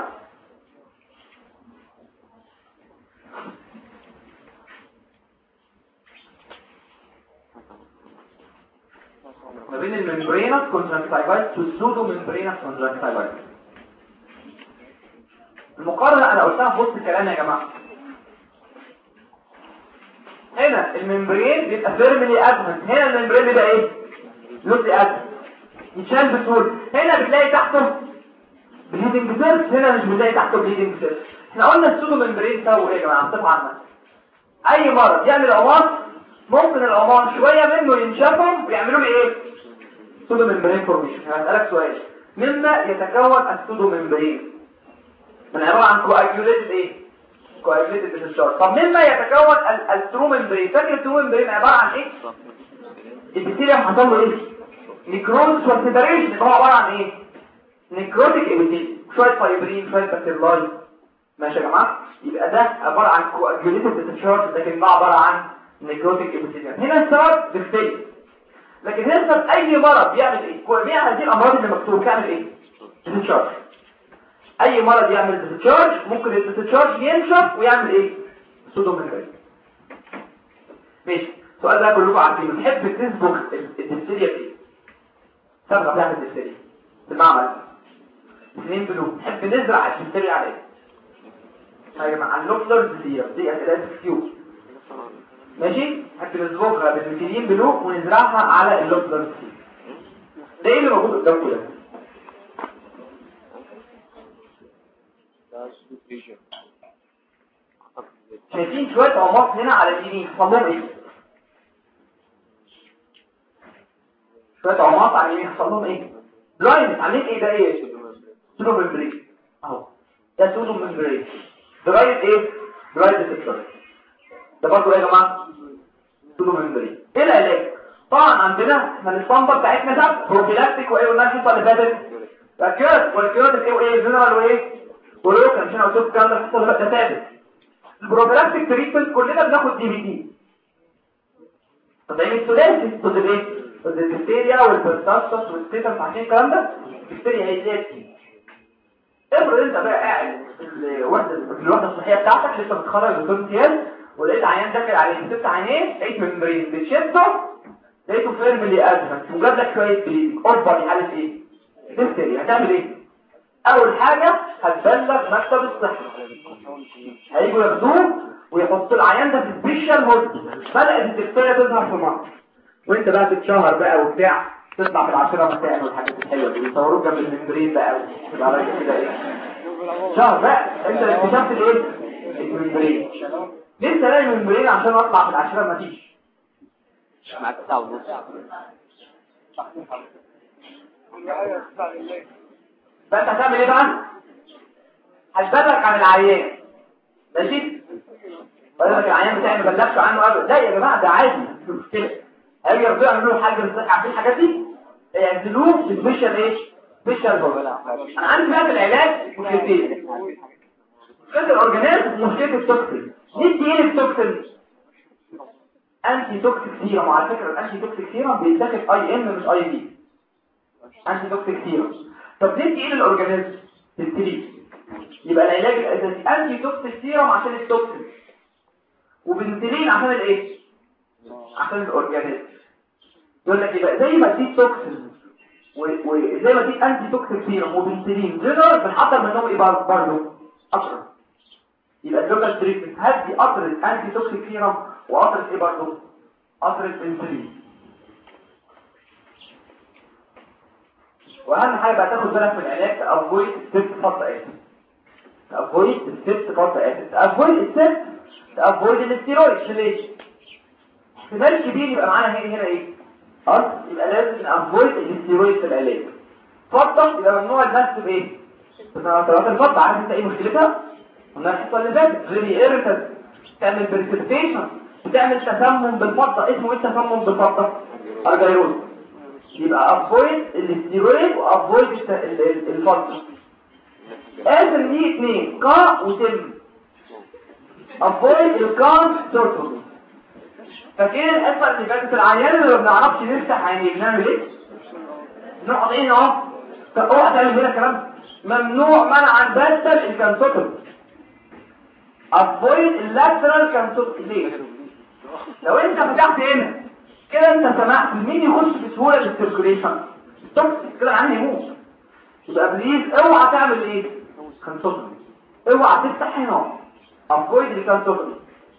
Speaker 1: ما بين الممبرينس كونجكتيفايتس والسودو ممبرينس كونجكتيفايتس. المقارنه انا قلتها في وسط الكلام يا جماعه. هنا الممبرين بيبقى فيرملي ادمنت، هنا الممبرين بيبقى ايه؟ لوسي ادمنت يتشال بسهوله. هنا بتلاقي تحته بليدنج سيرس، هنا مش بتلاقي تحته بليدنج سيرس. احنا قلنا السودو ممبرين سووا ايه يا جماعه؟ بصفه عامه اي مرض يعمل عمار ممكن العمار شويه منه ينشفهم ويعملوا لي ايه؟ سودو ممبرين فورميشن. هسألك سؤال، مما يتكون السودو ممبرين؟ من عباره عن كواجوليتد ايه؟ كواجوليتد ديسشارج. طب مما يتكون الترو ممبرين؟ فاكر الترو ممبرين عباره عن ايه؟ الابيثيليوم حصل له ايه؟ نيكروز وسيبريشن. هو عباره عن ايه؟ نيكروتيك ابيثيليوم، شويه فايبرين شويه بكتيرياي. ماشي يا جماعه؟ يبقى ده عباره عن كواجوليتد ديسشارج، لكن ده عباره عن نيكروتيك ابيثيليوم. هنا السبب بيختلف، لكن هنا السبب اي مرض بيعمل ايه؟ جميع هذه الامراض اللي مكتوب بتعمل ايه؟ ديسشارج. اي مرض يعمل ديسشارج، ممكن الديسشارج ينشف ويعمل ايه؟ سودو ممبرين. ماشي. السؤال ده كلكم عارفينه. بتحب تسبق الدفتيريا بايه؟ صبغه بتاعت الدفتيريا في المعمل 2 بلو. نحب نزرع الدفتيريا على ايه؟ يا جماعه اللوكلر دي اسئله كيو. ماشي. نحب نصبغها بالميثيلين بلو ونزرعها على اللوكلر ده. ايه اللي موجود قدامكم ده؟ شايفين شويه عماق هنا على اليمين حصل ايه؟ شويه عماق على اليمين حصل لهم ايه؟ بلايند. عاملين ايه ده؟ ايه؟ سودو ممبرين اهو. ده سودو ممبرين درايد ايه؟ درايد ديسشارج. ده برضه ايه يا جماعه؟ سودو ممبرين. ايه العلاج؟ طبعا عندنا احنا الاسطمبه بتاعتنا ده بروفيلاكتيك وايه قلنا الحصه اللي فاتت؟ الكيورات. والكيورات ايه وايه؟ جنرال وايه؟ ولوكال. عشان اقول لكم الكلام ده الحصه اللي فاتت ثابت. البروفيلاكتيك تريتمنت كلنا بناخد دي بي تي. طب ايه الثلاثي؟ ضد ايه؟ ضد البكتيريا والبرتاسس والستيتس. عشان الكلام ده البكتيريا هيزيد. افرض انت بقى قاعد في الوحده الصحيه بتاعتك لسه بتخرج دكتور امتياز ولقيت عيان داخل عليه ست عينيه، لقيت ممبرين بتشده، لقيته فيرملي ادمنت وجاب لك شويه بليدنج اوفر. دي حاله ايه؟ بكتيريا. هتعمل ايه؟ اول حاجه هتبلغ مكتب الصحه، هيجوا ياخدوه ويحطوا العيان ده في سبيشال هود. بدات البكتيريا تظهر في مصر وانت بقى تتشهر بقى وبتاع، تطلع في العشرة مساء والحاجات الحلوه دي، يصوروك جنب الممبرين بقى وتبقى راجل كده ايه شهر بقى انت اكتشفت الايه؟ الممبرين. لسه لاقي الممبرين عشان اطلع في العشرة ما فيش معاك ساعه ونص. فانت هتعمل ايه بقى؟ هتبلغ عن العيان. ماشي؟ بلغ العيان بتاعي ما بلغش عنه قبل. لا يا جماعه ده عادي مش مشكله. هيجي يرجعوا يعملوا له حاجه من الصحه. عارفين الحاجات دي؟ ينزلوه في سبيشال ايه؟ سبيشال بوكس. انا عندي بقى في العلاج مشكلتين، مشكله الاورجانيزم ومشكله التوكسين. ندي ايه للتوكسين؟ انتي توكسيك سيرم. على فكره الانتي توكسيك سيرم بيتاخد اي ام مش اي في. انتي توكسيك سيرم. طب ندي ايه للاورجانيزم؟ بنسلين. يبقى العلاج الاساسي انتي توكسيك سيرم عشان التوكسين، وبنسلين عشان الايه؟ عشان الاورجانيزم. يقول لك يبقى زي ما دي توكسين وزي ما دي انتي توكسيك سيرم وبنسلين جنرال بنحضر منهم ايه برضه؟ قطره. يبقى اللوكال تريتمنت هدي قطره انتي توكسيك سيرم وقطره ايه برضه؟ قطره بنسلين. واهم حاجه بقى تاخد بالك من العلاج افويد ستيب فاست اسيد. افويد ستيب فاست اسيد. افويد ستيب افويد الاستيرويد. ليه؟ احتمال كبير يبقى معانا هنا ايه؟ يبقى لازم نافويد الاستيرويد في العلاج. فضل يبقى ممنوع الناس بايه؟ بتناقضات الفضل. عارف انت ايه مشكلتها؟ الناس الحصه اللي فاتت ريلي ايريتنت، تعمل بريسبيتيشن، بتعمل تسمم بالفضه. اسمه ايه التسمم بالفضه؟ ارجيروز. يبقى افويد الاستيرويد وافويد الفضه. اخر دي اثنين كا وتم. افويد الكان تورتو. فاكرين الحصه اللي فاتت العيان اللي ما بنعرفش نفتح عينيه بنعمل ايه؟ نقعد ايه اهو. اوعى تعمل كده كلام. ممنوع منعا باتا الكانسوتر. افويد اللاترال كانسوتر. ليه؟ لو انت فتحت هنا كده انت سمحت مين يخش بسهوله للسيركوليشن؟ توكسيك كده العين يموت. يبقى بليز اوعى تعمل ايه؟ كانسوتر. اوعى تفتح هنا. افويد الكانسوتر.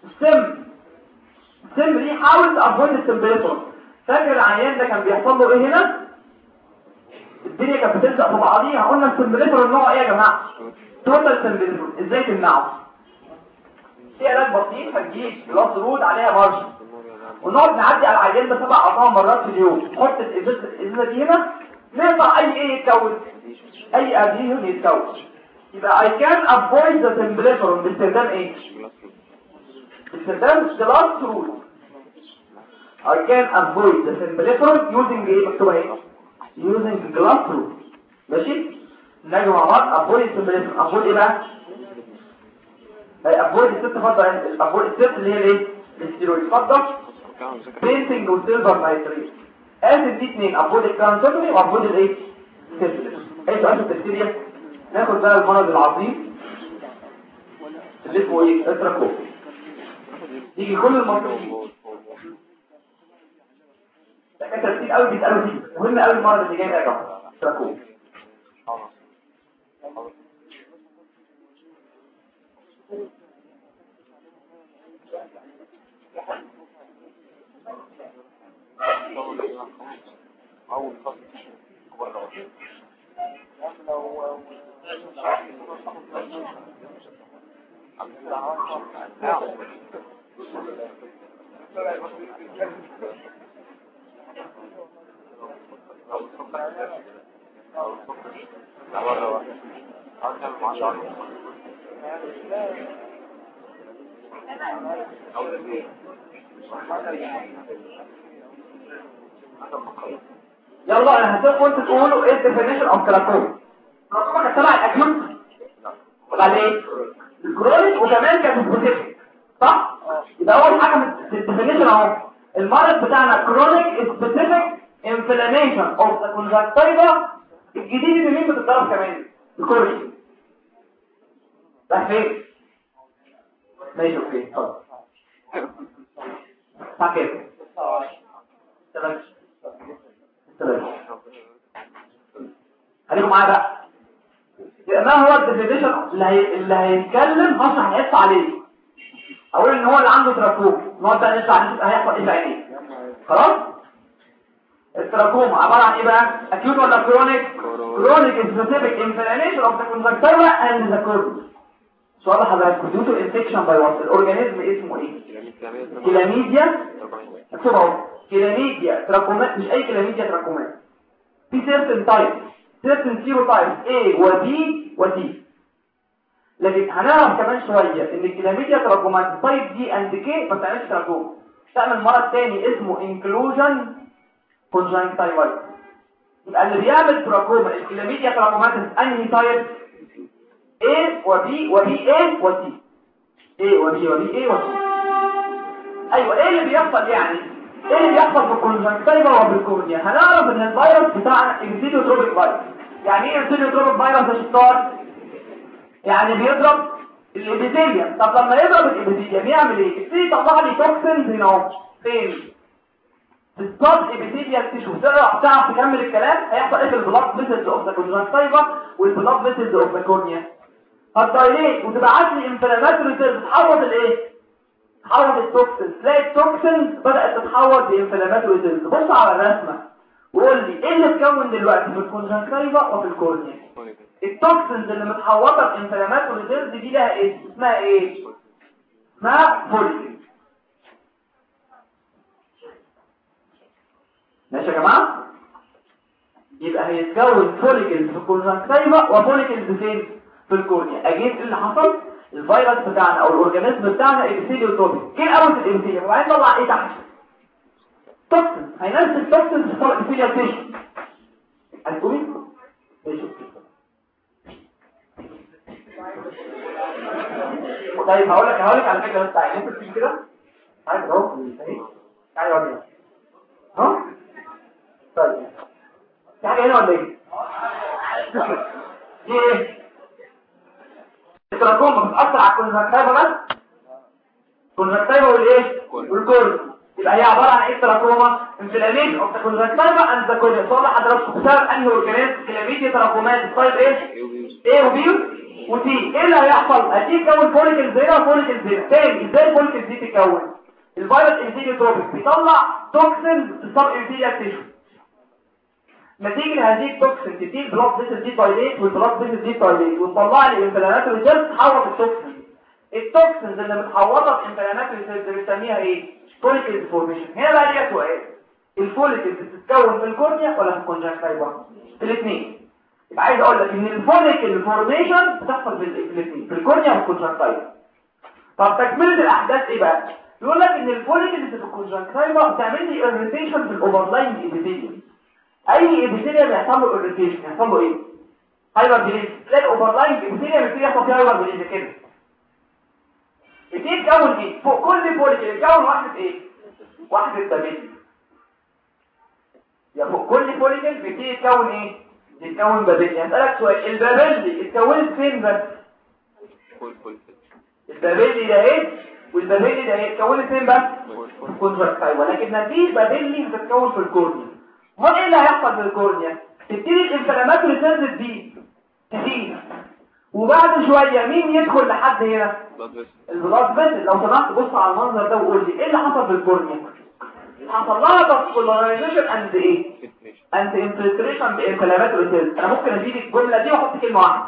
Speaker 1: السم دي حاول تافويد التمبريتور. فاكر العيان ده كان بيحصل له ايه هنا؟ الدنيا كانت بتلزق في بعضيها. قلنا التمبريتور النوع ايه يا جماعه؟ توتال تمبريتور. ازاي تمنعه؟ في علاج بسيط هتجيب جلاس رود عليها مارش ونقعد نعدي على العيان ده 7 مرات في اليوم. نحط الازازه دي هنا نقطع اي يتكون اي ادهيون يتكون. يبقى I can avoid the temperature باستخدام ايه؟ باستخدام جلاس رود. I can avoid the temperature using ايه؟ مكتوبه ايه؟ using glass rule. ماشي؟ نجي مع بعض avoid temperature. avoid ايه بقى؟ avoid الست فضة. avoid الست اللي هي الايه؟ الستيرويد فضة بينتنج وسيلفر نايتريت. اسف دي اثنين avoid الكانسوتري وavoid الايه؟ السيلفر. ايه سؤال التفسيرية؟ ناخد بقى المرض العظيم اللي اسمه ايه؟ التراكوم. يجي كل المصريين دكاتره كتير قوي بيسالوا فيه. مهم قوي المرض اللي جاي ده يا جماعه تراكوم. يلا انا هسيبكم انتوا تقولوا ايه الديفينيشن اوف تراكوما. تراكوما كانت تبع الاكيوت ولا ايه؟ الكرونيك وكمان كانت سبيسيفيك صح؟ يبقى اول حاجه في الديفينيشن اهو المرض بتاعنا كرونيك سبيسيفيك انفلاميشن اوف ذا كونجكتيفا. الجديد اللي مين بتتضرب كمان؟ الكورنيا. راح فين؟ ماشي اوكي اتفضل. صح كده. تمام. خليكم معايا بقى. ما هو الديفينيشن اللي هيتكلم هشرح هيقص عليه. اقول ان هو اللي عنده تراكوم نقعد بقى نشرح هيحصل ايه في عينيه. خلاص؟ التراكوم عباره عن ايه بقى؟ اكيوت ولا كرونيك؟ كرونيك سبيسيفيك انفلاميشن اوف ذا كونجكتيفا اند ذا كورنيا. سؤال حضرتك ديو تو انفكشن باي وات الاورجانيزم اسمه ايه؟ كلاميديا. اكتب اهو كلاميديا تراكومات. مش اي كلاميديا تراكومات. في سيرتن تايب سيرتن سيروتايب A و B و T. لكن هنعرف كمان شويه ان الكلاميديا تراكومات تايب D اند K ما بتعملش تراكوم. تعمل مرض تاني اسمه انكلوجن كونجكتيفايتس. يبقى اللي بيعمل تراكوما الكلاميديا تراكوماتيس انهي تايب؟ A و B و B A و C A و B و B A و C. ايوه ايه اللي بيحصل يعني؟ ايه اللي بيحصل في الكونجكتيفا وبالكورنيا؟ هنعرف ان الفيروس بتاعنا انسيديوتروبيك فيروس. يعني ايه انسيديوتروبيك فيروس يا شطار؟ يعني بيضرب الابيثيليوم. طب لما يضرب الابيثيليوم يعمل ايه؟ يبتدي يطلع لي توكسينز هنا اهو فين؟ الصاد ابيثيليال تيشو. تعرف تكمل الكلام؟ هيحصل ايه في البلاد فيسلز اوف ذا كونجكتيفا والبلاد فيسلز اوف ذا كورنيا؟ هتدايليت وتبعت لي انفلاماتوري سيلز تحول الايه؟ تحول التوكسين. تلاقي التوكسين بدات تتحول لانفلاماتوري سيلز. بص على الرسمه وقول لي ايه اللي اتكون دلوقتي في الكونجكتيفا وفي الكورنيا؟ التوكسينز اللي متحوطه بانفلاماتوري سيلز دي لها ايه؟ اسمها ايه؟ اسمها فوليكل. ماشي يا جماعه؟ يبقى هيتكون فوليكلز في الكونجكتيفا وفوليكلز فين؟ في الكورنيا. اجيب ايه اللي حصل؟ الفيروس بتاعنا او الاورجانيزم بتاعنا ابيثيليوتروبيك. جه الاول في الابيثيليوم وبعدين طلع ايه تحت؟ توكسين. هينزل توكسين في الابيثيليوم تيشو. هتقولي؟ طيب هقول لك على فكره بس تعالى انت كده عايز اهو اهي تعالى اقعد ها. طيب في حاجه هنا ولا ايه؟ ايه التراكوما بتاثر على الكونجكتيفا بس؟ الكونجكتيفا والايه؟ والكورنيا. يبقى هي عباره عن ايه التراكوما؟ انفلاميشن اوف ذا كونجكتيفا اند ذا كورنيا. صار حضراتكم بسبب انهي اورجانيزم؟ كلاميديا تراكومات طيب ايه؟ A و B و C. ايه اللي هيحصل؟ هتكون فوليكلز هنا وفوليكلز هنا. تاني ازاي الفوليكلز دي تتكون؟ الفيروس انسيديوتروبيك بيطلع توكسينز في السب انفيريال تيشو. نتيجه لهذه التوكسين تدي البلاد فيسل دي تايليت والبلاد فيسل دي تايليت وتطلع لي انفلاماتوري سيلز تحول التوكسين. التوكسينز اللي متحوطه بانفلاماتوري سيلز بنسميها ايه؟ فوليكلز فورميشن. هنا بقى ليها سؤال، الفوليكلز بتتكون في الكورنيا ولا في الكونجكتيفا؟ في الاثنين. يبقى عايز اقول لك ان الفوليكل فورميشن بتحصل في الاثنين، في الكورنيا والكونجكتيفا. طب تكمله الاحداث ايه بقى؟ يقول لك ان الفوليكلز في الكونجكتيفا بتعمل لي اريتيشن في الاوفرلاين ابيثيليوم. اي ابيثيليوم يحصل له اريتيشن يحصل له ايه؟ هايبر بليز. تلاقي الاوفرلاين ابيثيليوم يبتدي يحصل فيه هايبر بليز كده. يبتدي يتكون ايه؟ فوق كل فوليكل يتكون واحده ايه؟ واحده بابيلي. يا فوق كل فوليكل بيبتدي يتكون ايه؟ يتكون بابيلي. هسألك سؤال، البابيلي اتكونت فين بس؟ البابيلي ده ايه؟ والبابيلي ده ايه؟ اتكونت فين بس؟ في الكونجكتيفا. ولكن مفيش بابيلي بتتكون في الكورنيا. امال ايه اللي هيحصل في الكورنيا؟ تبتدي الانفلاماتوري سيلز دي تزيد وبعد شويه مين يدخل لحد هنا؟ البلاد فيسل. لو سمحت بص على المنظر ده وقول لي ايه اللي حصل في الكورنيا؟ حصل لها فاسكولارايزيشن اند ايه؟ اند انفلتريشن بانفلاماتوري سيلز. انا ممكن ازيد الجمله دي واحط كلمه واحده،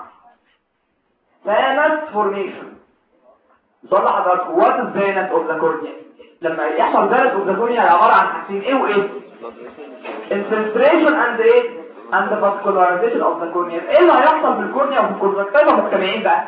Speaker 1: فانس فورميشن. صلح حضرتك وات از فينس اوف ذا كورنيا. لما يحصل فينس اوف ذا كورنيا عباره عن حاجتين ايه وايه؟ infiltration and ايه؟ and the vascularization of the cornea. ايه اللي هيحصل في الكورنيا وفي الكونجكتيفا مجتمعين بقى؟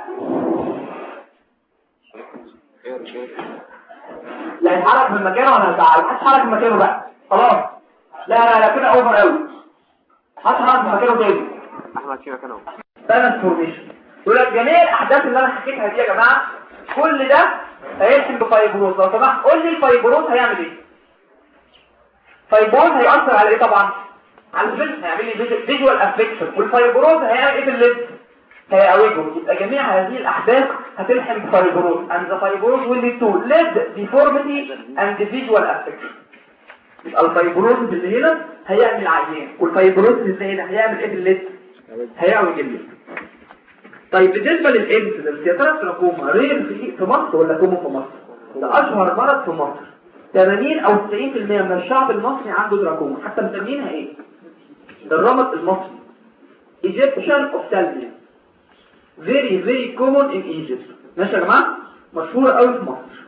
Speaker 1: لا يتحرك من مكانه ولا هتعال؟ هتحرك من مكانه بقى خلاص. لا كده اوفر قوي. هتحرك من مكانه تاني. احمد كده مكانه. ترانسفورميشن. يقول لك جميع الاحداث اللي انا حكيتها دي يا جماعه كل ده هيرسم بفايبروز. لو سمحت قول لي الفايبروز هيعمل ايه؟ فايبروز هيأثر على ايه طبعا؟ على الفيجن، هيعمل لي فيجوال افكشن. والفايبروز هيعمل ايه في الليد؟ هيعوجه. يبقى جميع هذه الاحداث هتلحم بفايبروز and the fibrosis will lead to lead deformity and visual affection. يبقى الفايبروز اللي هنا هيعمل عيان والفايبروز اللي هنا هيعمل ايه في الليد؟ هيعوج الليد. طيب بالنسبه للانسيدنس يا ترى التراكوما رير في مصر ولا كومو في مصر؟ ده اشهر مرض في مصر. 80 أو 90% من الشعب المصري عنده تراكوما. حتى مسمينها ايه؟ ده الرمد المصري Egyptian ophthalmia very common in Egypt. ماشي يا جماعه؟ مشهوره قوي في مصر.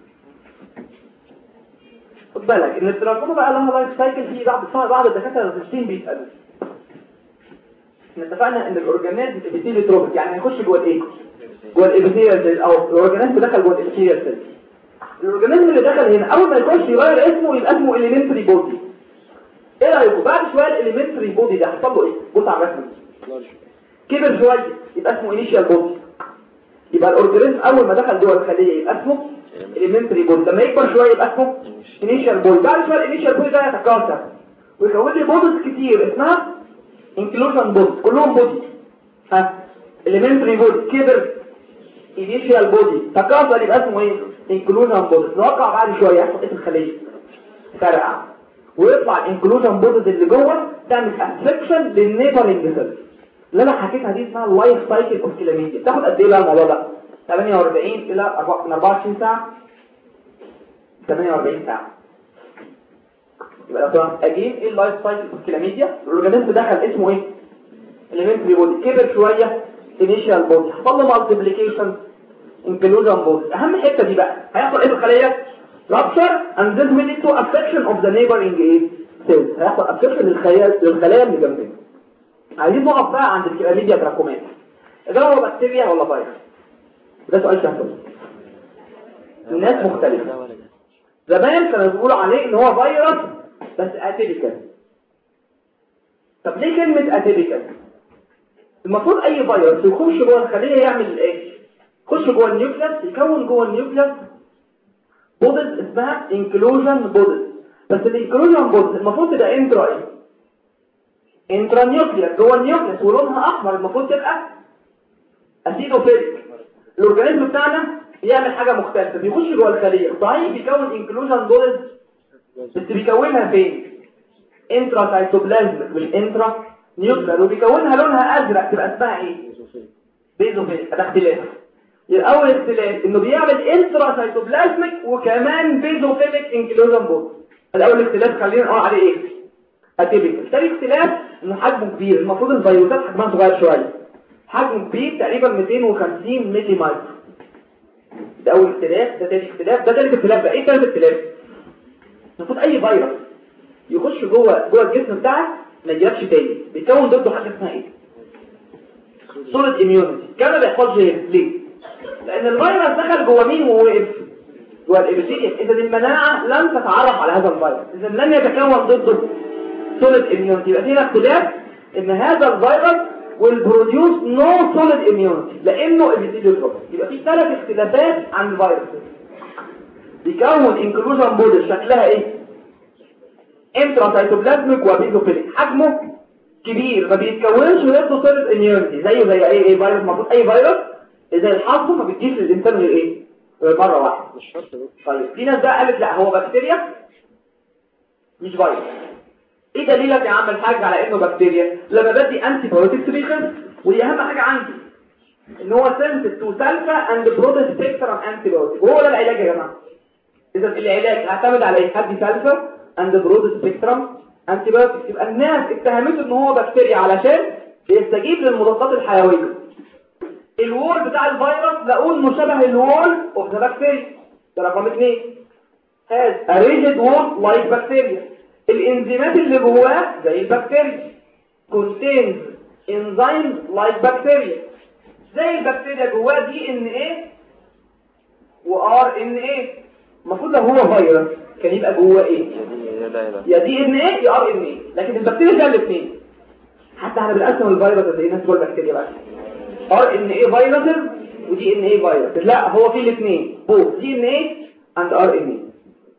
Speaker 1: خد بالك ان التراكوما بقى لها لايف سايكل. في بعض الدكاتره النفسيين بيسالوا. احنا اتفقنا ان الاورجانيزم ابيثيليوتروبيك يعني هيخش جوه الايه؟ جوه الابيثيليال سيل او الاورجانيزم دخل جوه الابيثيليال سيل. الاورجانيزم اللي دخل هنا اول ما يخش يغير اسمه يبقى اسمه اليمنتري بودي. ايه رايكم بعد شويه الاليمنتري بودي ده حصل له ايه؟ بص على الرسمه كبر شويه يبقى اسمه انيشال بودي. يبقى الاورجانيزم اول ما دخل جوه الخليه يبقى اسمه اليمنتري بودي، لما يكبر شويه يبقى اسمه انيشال بودي. بعد شويه الانيشال بودي ده يتكاثر ويكون لي بودز كتير اسمها انكلوجن بودي، كلهم بودي. اليمنتري بودي كبر انيشال بودي تكاثر يبقى اسمه ايه؟ انكلوجن بودي. نوقع بعد شويه يحصل ايه في الخليه؟ فرقع ويطلع الانكلوجن بودز اللي جوه تعمل افكشن للنيبرنج سيلز اللي انا حكيتها دي اسمها اللايف سايكل اوف كلاميديا. بتاخد قد ايه بقى الموضوع ده؟ 48 الى 24 ساعه. 48 ساعه. يبقى طبعا اجين ايه اللايف سايكل اوف كلاميديا؟ الاورجانيزم دخل اسمه ايه؟ اليمنتري بودي كبر شويه انيشال بودي حصل له مالتيبليكيشن انكلوجن بودي. اهم حته دي بقى هيحصل ايه في الخليه؟ rupture and this will lead to affection of the neighboring cells. هيحصل affection للخلايا اللي جنبنا. عايزين نقف بقى عند الكلاميديا تراكمات. ده هو بكتيريا ولا فيروس؟ ده سؤال سهل. الناس مختلفه. زمان كانوا بيقولوا عليه ان هو فيروس بس اتيبيكال. طب ليه كلمه اتيبيكال؟ المفروض اي فيروس يخش جوه الخليه يعمل ايه؟ يخش جوه النيوكليس يكون جوه النيوكليس بودز اسمها انكلوجن بودز. بس الانكلوجن بودز المفروض تبقى انترا نيوكليس جوه النيوكليس ولونها احمر، المفروض تبقى اسيدوفيليك. الاورجانيزم بتاعنا بيعمل حاجه مختلفه، بيخش جوه الخليه صحيح بيكون انكلوجن بودز بس بيكونها فين؟ انترا سايتوبلازم مش انترا نيوكليس، وبيكونها لونها ازرق تبقى اسمها ايه؟ بيزوفيليك. ده اختلاف. الاول اختلاف انه بيعمل انترا سايتوبلازميك وكمان بيزوفيليك انكلوجن بودز. الاول اختلاف خلينا نقول عليه ايه؟ اتيبيكال. ثاني اختلاف انه حجمه كبير، المفروض الفيروسات حجمها صغير شويه، حجمه كبير تقريبا 250 ملي مايكرو. ده اول اختلاف. ده ثاني اختلاف. ده ثالث اختلاف بقى. ايه ثالث اختلاف؟ المفروض اي فيروس يخش جوه الجسم بتاعك ما يجيلكش تاني، بيكون ضده حاجه اسمها ايه؟ سوليد اميونيتي. كان ما بيحصلش ليه؟ لان الفيروس دخل جوه مين ووقف؟ جوه الابيثيليوم. اذا المناعه لم تتعرف على هذا الفيروس، اذا لم يتكون ضده سوليد اميونيتي. يبقى هنا اختلاف ان هذا الفيروس والبروديوس نو سوليد اميونيتي لانه ابيثيليوم. يبقى في ثلاث اختلافات عن الفيروس. بيكون انكلوجن بودز شكلها ايه؟ انترا سايتوبلازميك وبيزوفيليك، حجمه كبير ما بيتكونش ضده سوليد اميونيتي زي ايه فيروس. المفروض اي فيروس زي الحصو ما بتجيش للانسان غير ايه؟ مره واحده. مش شرط. طيب في ناس بقى قالت لا هو بكتيريا مش فيروس. ايه دليلك يا عم الحاج على انه بكتيريا؟ لما بدي انتي بايوتكس بيخف، ودي اهم حاجه عندي ان هو سنسيتيف تو سالفا اند برود سبيكترم انتي بايوتيك. وهو ده العلاج يا جماعه. اذا العلاج هعتمد على ايه؟ هدي سالفا اند برود سبيكترم انتي بايوتيك. يبقى الناس اتهمته ان هو بكتيريا علشان بيستجيب للمضادات الحيويه. الوول بتاع الفيروس لقوه انه شبه الوول اوف ذا بكتيريا. ده رقم 2. هاز ا ريجيد وول لايك بكتيريا. الانزيمات اللي جواه زي البكتيريا. contains enzymes like bacteria. زي البكتيريا جواه دي ان ايه وار ان ايه. المفروض لو هو فيروس كان يبقى جواه ايه؟ يا دي ان ايه يا ار ان ايه. لكن البكتيريا فيها الاثنين. حتى احنا بنقسم الفيروس زي الناس جوه البكتيريا بقى ار ان ايه فيروس ودي ان ايه فيروس. لا هو في الاثنين بوث دي ان ايه اند ار ان ايه.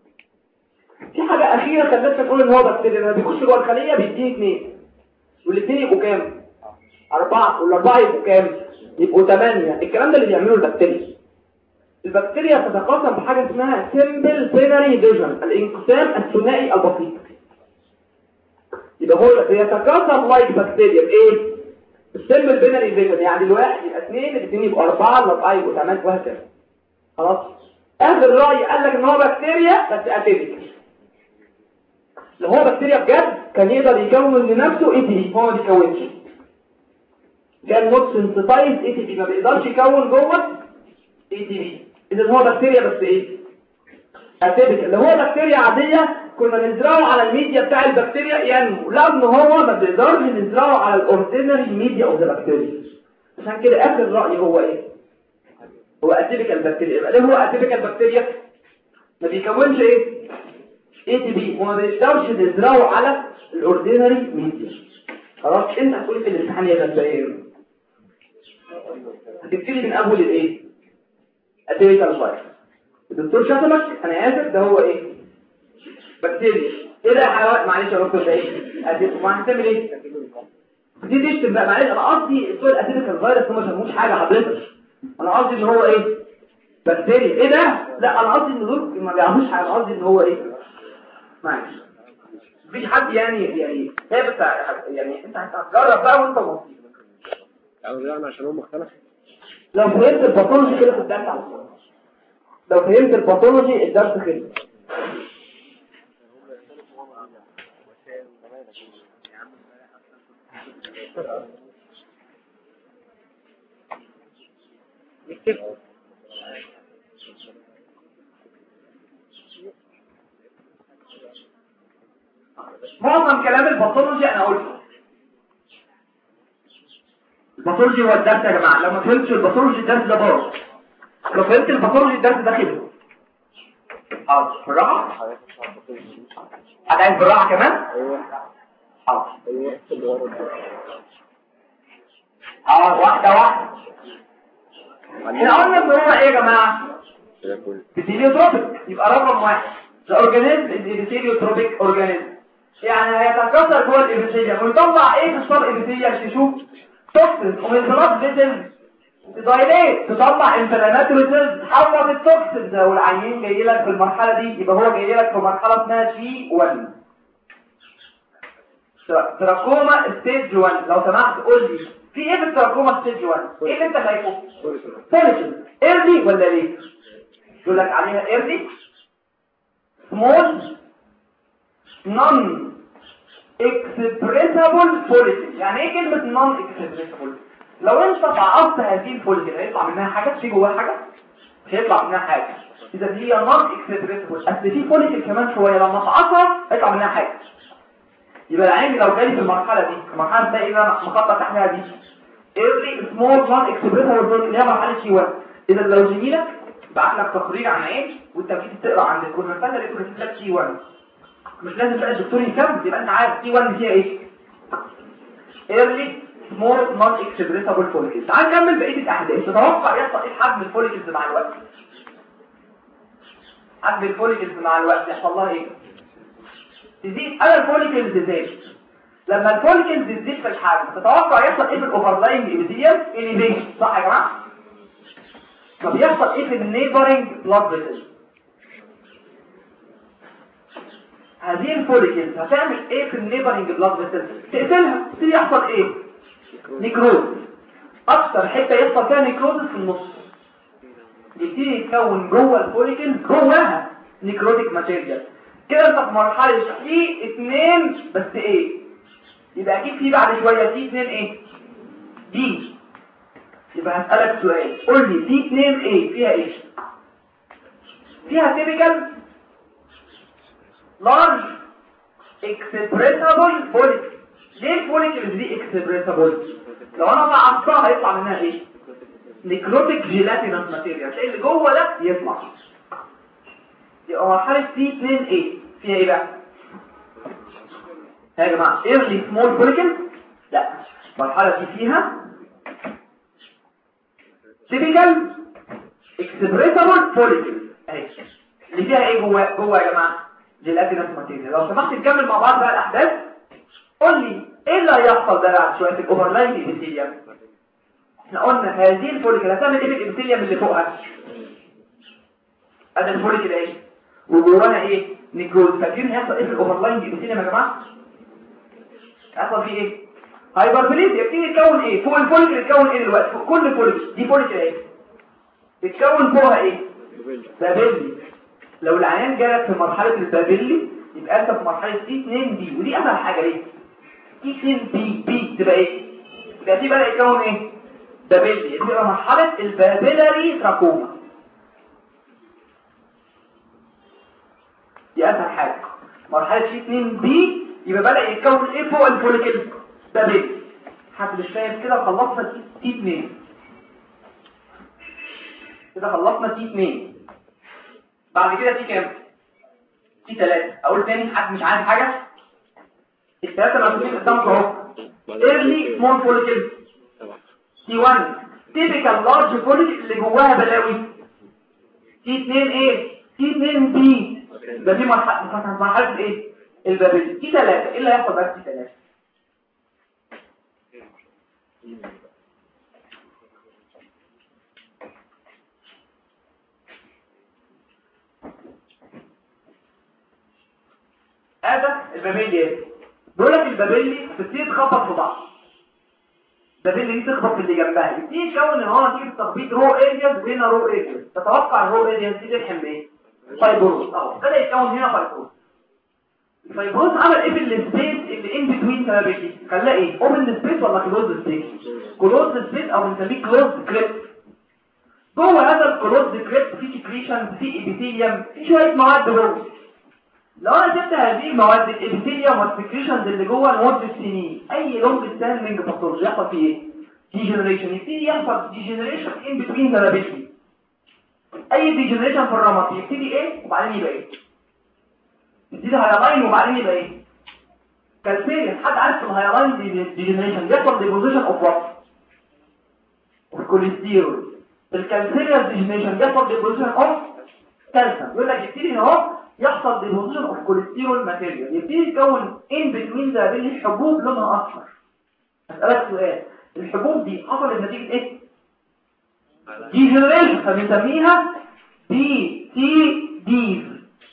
Speaker 1: في حاجه اخيره خلتنا نقول ان هو بكتيريا. لما بيخش جوه الخليه بيديه 2 والاثنين يبقوا كام؟ 4 والاربعه يبقوا كام؟ يبقوا 8. الكلام ده اللي بيعمله البكتيريا. البكتيريا تتقاسم بحاجه اسمها سيمبل بيناري ديفيجن، الانقسام الثنائي البسيط. يبقى هو بيتقاسم لايك بكتيريا بايه؟ السيمبل بيناري ديفيجن، يعني الواحد يبقى 2 الاثنين يبقوا 4 الاربعه يبقوا 8 وهكذا. خلاص. اخر راي قال لك ان هو بكتيريا بس اتيبيك. لو هو بكتيريا بجد كان يقدر يكون لنفسه اي تي بي، هو ما بيكونش. كان نوت سنسيتايز اي تي بي، ما بيقدرش يكون جوه اي تي بي. اذا هو بكتيريا بس ايه؟ اتيبيك. لو هو بكتيريا عاديه كنا نزرعه على الميديا بتاع البكتيريا ينمو، لانه هو ما بيقدرش نزرعه على الاوردينري ميديا اوف ذا بكتيريا. عشان كده اخر راي هو ايه؟ هو اتيبيكال بكتيريا. يبقى ليه هو اتيبيكال بكتيريا؟ ما بيكونش ايه؟ ATP وما بيقدرش تزرعه على الاوردينري ميديا. خلاص انت هتقول في الامتحان يا غلبان هتبتدي من اول الايه اتيبيكال فايروس. الدكتور شتمك انا اسف ده هو ايه بكتيريا. ايه ده يا حيوان معلش يا دكتور ده ايه ما هتعمل ايه دي تشتم بقى معلش انا قصدي السؤال الاتيبيكال فيروس هم ما شافوش حاجه حضرتك انا قصدي ان هو ايه بكتيريا. ايه ده لا انا قصدي ان دول ما بيعملوش حاجه انا قصدي ان هو ايه معلش مفيش حد يعني هي بتاع يعني انت هتجرب بقى وانت بسيط
Speaker 2: يعني عشان هم مختلف.
Speaker 1: لو فهمت الباثولوجي كده كنت على الصوره. لو فهمت الباثولوجي الدرس كده معظم كلام الباثولوجي انا قلته. الباثولوجي هو الدرس يا جماعه لو ما فهمتش الباثولوجي الدرس ده باظ. لو فهمت الباثولوجي الدرس ده كده حاضر بالراحه هتعيد بالراحه كمان حاضر واحده احنا قلنا ان هو ايه يا جماعه بيتيليوتروبيك يبقى رقم واحد الاورجانيزم البيتيليوتروبيك اورجانيزم يعني هيتكاثر جوه الابيثيليوم ويطلع ايه في الصبغ الابيثيليوم تشوف توكسين ومنظرات فيتل تدايليت تطلع انفلاماتوري سيلز تحول التوكسين ده والعيان جاي لك في المرحله دي يبقى هو جاي لك في مرحله اسمها جي 1 تراكوما ستيج 1. لو سمحت قول لي في ايه في التراكوما ستيج 1 ايه اللي انت شايفه فوليكل ايرلي ولا ليه يقول لك عليها ايرلي سمول نون اكسبريسابل فوليكل. يعني ايه كلمه نون اكسبريسابل؟ لو انت فعصت هذه الفوليكل هيطلع منها حاجه في جواها حاجه مش هيطلع منها حاجه اذا هي نون اكسبريسابل. اصل في فوليكل كمان شويه لما فعصها هيطلع منها حاجه. يبقى العين لو جالي في المرحله دي المرحله دي انا مخطط تحتها دي ايرلي سمول نون اكسبريسابل فوليكل اللي هي مرحله شي 1. اذا لو زميلك بعت لك تقرير عن عين وانت بتيجي تقرا عند الكونفرتر يقول لك شي 1 مش لازم بقى الدكتور يكمل يبقى انت عارف شي 1 فيها ايه ايرلي سمول نون اكسبريسابل فوليكلز. تعال نكمل بقيه الاحداث. تتوقع يحصل ايه حجم الفوليكلز مع الوقت؟ حجم الفوليكلز مع الوقت يحصل لها ايه تزيد. انا الفوليكلز زادت لما الفوليكلز تزيد في الحجم تتوقع يحصل ايه في الاوفرلاينج ايبيثيليوم اليفيشن صح يا جماعه؟ طب يحصل ايه في النيبرنج بلاد فيسل؟ هذه الفوليكلز هتعمل ايه في النيبرنج بلاد فيسل؟ تقتلها. تبتدي يحصل ايه نيكروز. اكتر حته يحصل فيها نيكروز في النص يبتدي يتكون جوه الفوليكل جواها نيكروتيك ماتيريال كده. انت في مرحله في 2 بس ايه يبقى اكيد في بعد شويه في 2 ايه دي. يبقى هسألك سؤال قول لي في 2 ايه فيها ايه فيها تيبيكال لارج اكسبريسابل فوليكل. ليه الفوليكل دي اكسبريسابل؟ لو انا فعصتها هيطلع منها ايه نيكروتيك جيلاتينس ماتيريال اللي جوه ده يطلع. يبقى مرحله سي 2 ايه فيها ايه بقى يا جماعه ايرلي سمول فوليكل؟ لا المرحله دي فيها تيبيكال اكسبريسابل فوليكل اهي اللي فيها ايه جوه يا جماعه جيلاتينس ماتيريال. لو سمحت نكمل مع بعض بقى الاحداث. قول لي ايه اللي هيحصل ده بعد شويه في الاوفرلاين ايبيثيليوم؟ احنا قلنا هذه الفوليكل هتعمل ايه في الابيثيليوم اللي فوقها؟ ادي الفوليكل ايه وجواها ايه نيكروز. فاكرين هيحصل ايه في الاوفرلاين ايبيثيليوم يا جماعه؟ هيحصل فيه ايه هايبربليزيا. يبتدي يتكون ايه فوق الفوليكل يتكون ايه دلوقتي فوق كل فوليكل دي فوليكل ايه يتكون فوقها ايه بابيلي. لو العيان جالك في مرحله البابيلي يبقى انت في مرحله سي 2 دي ودي اسهل حاجه ليه سي 2 بي تبقى ايه يبقى دي بدا يتكون ايه بابيلي يبقى مرحله البابيلاري تراكوما. دي اسهل حاجه مرحله سي 2 بي يبقى بدا يتكون ايه فوق الفوليكل بابيلي. حد مش فاهم كده خلصنا سي 2 كده خلصنا سي 2 بعد كده سي كام في 3 اقول تاني حد مش عارف حاجه. الثلاثه المكتوبين قدامك اهو. early small follicle T1 typical large follicle اللي جواها بلاوي. T2 ايه؟ T2 B ده دي مرحله ايه؟ البابلي. T3 ايه اللي هيحصل بقى في T3؟ هذا البابلي بيقول لك البابلي بتبتدي تخبط في بعض. البابلي دي تخبط في اللي جنبها يبتدي تكون ان هو نتيجه تخبيط رو ارياز وهنا رو ارياز. تتوقع الرو ارياز دي تلحم بايه؟ فايبروز. بدا يتكون هنا فايبروز. الفايبروز عمل ايه في السبيس اللي ان بتوين بابلي؟ خلاه ايه؟ اوبن سبيس ولا كلوز سبيس؟ كلوز سبيس او بنسميه كلوز كريبت. جوه هذا الكلوز كريبت في سكريشن، في ايبيثيليوم، في شويه مواد جوه. لو انا جبت هذه المواد الابيثيليوم والسكريشنز اللي جوه لمده سنين، اي لونج ستاندنج باثولوجي يحصل فيه ايه؟ ديجنريشن. يبتدي يحصل ديجنريشن ان بتوين ذا. اي ديجنريشن في الرمد يبتدي ايه وبعدين يبقى ايه؟ يبتدي هايلاين وبعدين يبقى ايه؟ كالسيريس. حد عارف الهايلاين ديجنريشن بيحصل ديبوزيشن اوف وات؟ اوف كوليسترول. الكالسيريس ديجنريشن بيحصل ديبوزيشن اوف كالسيوم. يقول لك يبتدي اهو يحصل ديبوزيشن اوف كوليسترول ماتيريال. يبتدي يتكون ان بتوين ذا بين حبوب لونها اصفر. اسالك سؤال، الحبوب دي حصلت نتيجه ايه؟ ديجنريشن، فبنسميها بي تي دي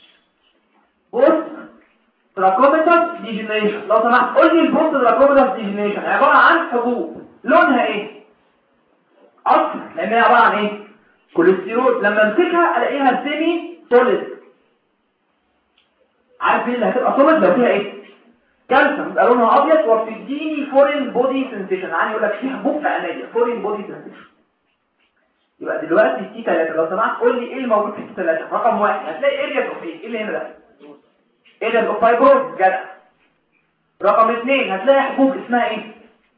Speaker 1: بوست تراكوميتال ديجنريشن. لو سمحت قول لي البوست تراكوميتال ديجنريشن عباره عن حبوب لونها ايه؟ اصفر، لان هي عباره عن ايه؟ كوليسترول. لما امسكها الاقيها سيمي سوليد. عارف ايه اللي هتبقى سوليد لو فيها ايه؟ كالسيوم. يبقى لونها ابيض وبتديني فورين بودي سنسيشن. يعني يقول لك في حبوب في عينيا فورين بودي سنسيشن. يبقى دلوقتي تي 3 لو سمحت قول لي ايه الموجود في تي 3. رقم 1 هتلاقي اريا اوف ايه اللي هنا ده؟ اريا اوف فايبروز. جدع. رقم 2 هتلاقي حبوب اسمها ايه؟